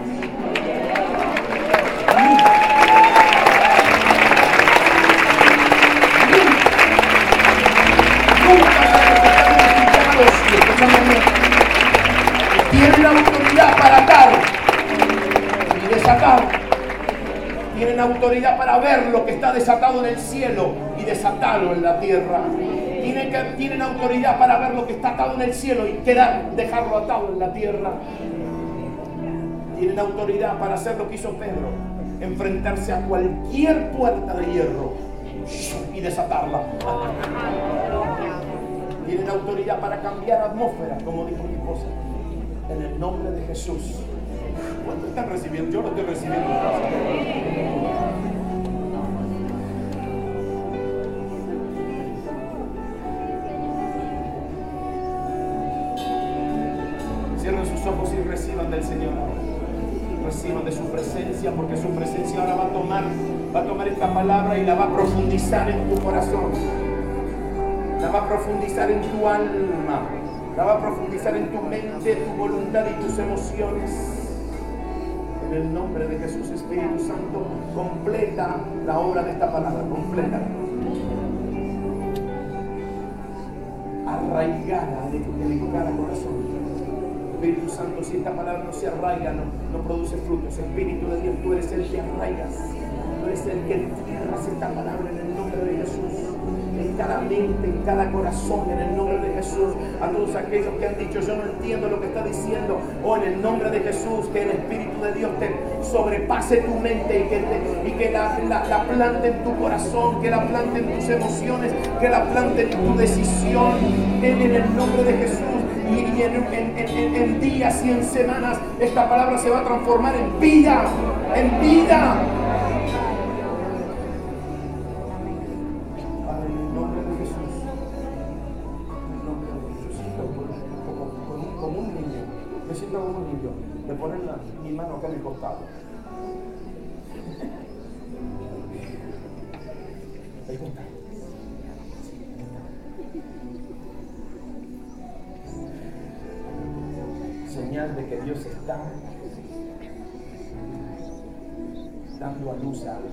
Tienen la autoridad para atar y desatar. Tienen autoridad para ver lo que está desatado en el cielo y desatarlo en la tierra. Tienen, que, tienen autoridad para ver lo que está atado en el cielo y quedar, dejarlo atado en la tierra. Tienen autoridad para hacer lo que hizo Pedro: enfrentarse a cualquier puerta de hierro y desatarla. Tienen autoridad para cambiar atmósferas, como dijo mi esposa, en el nombre de Jesús. ¿Cuánto están recibiendo? Yo lo estoy recibiendo. Cierren sus ojos y reciban del Señor. Reciban de su presencia, porque su presencia ahora va a tomar, va a tomar esta palabra y la va a profundizar en tu corazón. La va a profundizar en tu alma. La va a profundizar en tu mente, tu voluntad y tus emociones. En el nombre de Jesús, Espíritu Santo, completa la obra de esta palabra. Completa. Arraigada en cada corazón. Espíritu Santo, si esta palabra no se arraiga, no, no produce frutos. Espíritu de Dios, tú eres el que arraigas. Tú eres el que entierras esta palabra en el nombre de Jesús. En cada mente, en cada corazón, en el nombre de Jesús. A todos aquellos que han dicho: yo no entiendo lo que está diciendo, o en el nombre de Jesús, que el Espíritu de Dios te sobrepase tu mente y que, te, y que la, la, la plante en tu corazón, que la plante en tus emociones, que la plante en tu decisión, en, en el nombre de Jesús. Y, y en, en, en, en días y en semanas esta palabra se va a transformar en vida, en vida. Padre, en el nombre de Jesús, en el nombre de Jesús, un poco Me siento como un niño, de poner la, mi mano acá en el costado. El costado. Señal de que Dios está dando a luz a algo.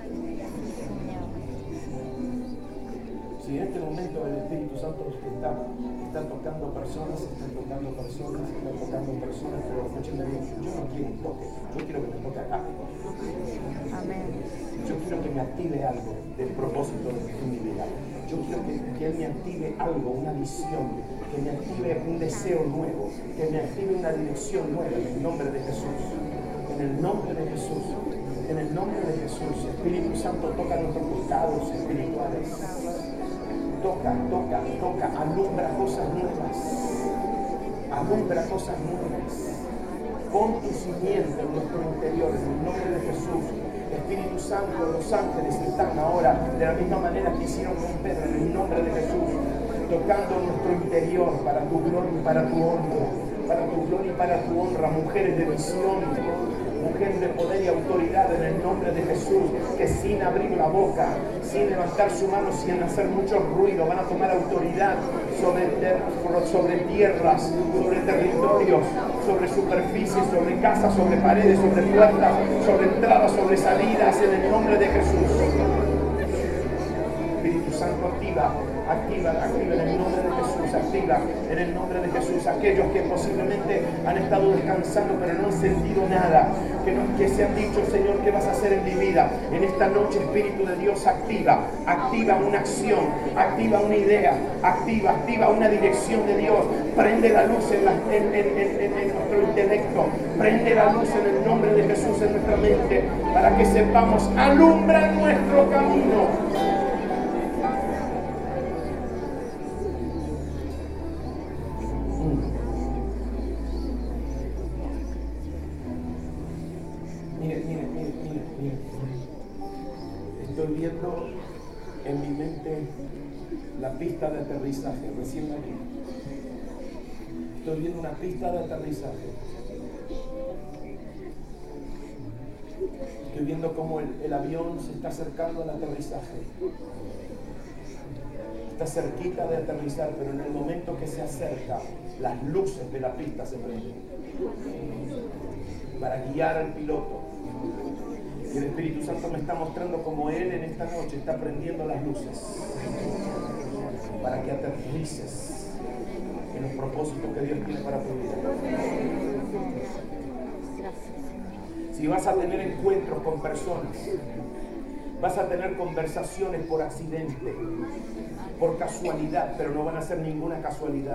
Si en este momento el Espíritu Santo está, está tocando personas, está tocando personas, está tocando personas, pero escúchenme bien, yo no quiero un toque, yo quiero que me toque acá. Amén. Yo quiero que me active algo del propósito de mi vida. Yo quiero que, que Él me active algo, una visión, que me active un deseo nuevo, que me active una dirección nueva en el nombre de Jesús. En el nombre de Jesús. En el nombre de Jesús. Espíritu Santo, toca nuestros costados espirituales. Toca, toca, toca, alumbra cosas nuevas. Alumbra cosas nuevas. Pon tu simiente en nuestro interior, en el nombre de Jesús. Espíritu Santo, los ángeles están ahora de la misma manera que hicieron con Pedro, en el nombre de Jesús, tocando nuestro interior para tu gloria y para tu honra, para tu gloria y para tu honra, mujeres de visión, mujeres de poder y autoridad en el nombre de Jesús, que sin abrir la boca, sin levantar su mano, sin hacer mucho ruido, van a tomar autoridad sobre, sobre tierras, sobre territorios, sobre superficies, sobre casas, sobre paredes, sobre puertas, sobre entradas, sobre salidas, en el nombre de Jesús. Espíritu Santo, activa, activa, activa en el nombre de Jesús, activa en el nombre de Jesús. Aquellos que posiblemente han estado descansando pero no han sentido nada, que, no, que se han dicho, Señor, ¿qué vas a hacer en mi vida? En esta noche, Espíritu de Dios, activa, activa una acción, activa una idea, activa, activa una dirección de Dios. Prende la luz en, la, en, en, en, en nuestro intelecto, prende la luz en el nombre de Jesús en nuestra mente, para que sepamos, alumbra nuestro camino. Estoy viendo en mi mente la pista de aterrizaje, recién aquí. Estoy viendo una pista de aterrizaje. Estoy viendo cómo el, el avión se está acercando al aterrizaje. Está cerquita de aterrizar, pero en el momento que se acerca, las luces de la pista se prenden para guiar al piloto. Y el Espíritu Santo me está mostrando cómo Él en esta noche está prendiendo las luces para que aterrices en los propósitos que Dios tiene para tu vida. Si vas a tener encuentros con personas, vas a tener conversaciones por accidente, por casualidad, pero no van a ser ninguna casualidad.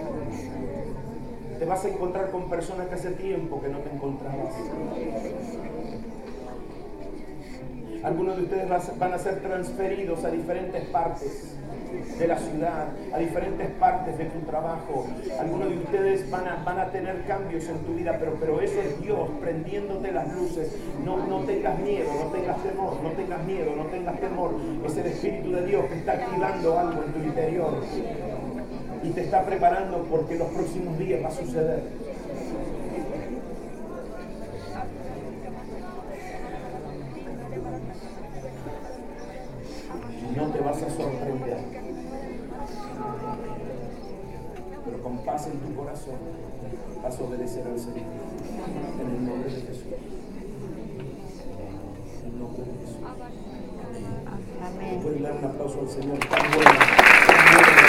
Te vas a encontrar con personas que hace tiempo que no te encontrabas. Algunos de ustedes van a ser transferidos a diferentes partes de la ciudad, a diferentes partes de tu trabajo. Algunos de ustedes van a, van a tener cambios en tu vida, pero, pero eso es Dios prendiéndote las luces. No, no tengas miedo, no tengas temor, no tengas miedo, no tengas temor. Es el Espíritu de Dios que está activando algo en tu interior y te está preparando porque los próximos días va a suceder. No te vas a sorprender, pero con paz en tu corazón vas a obedecer al Señor en el nombre de Jesús. En el nombre de Jesús. Amén. Pueden dar un aplauso al Señor tan bueno, tan bueno.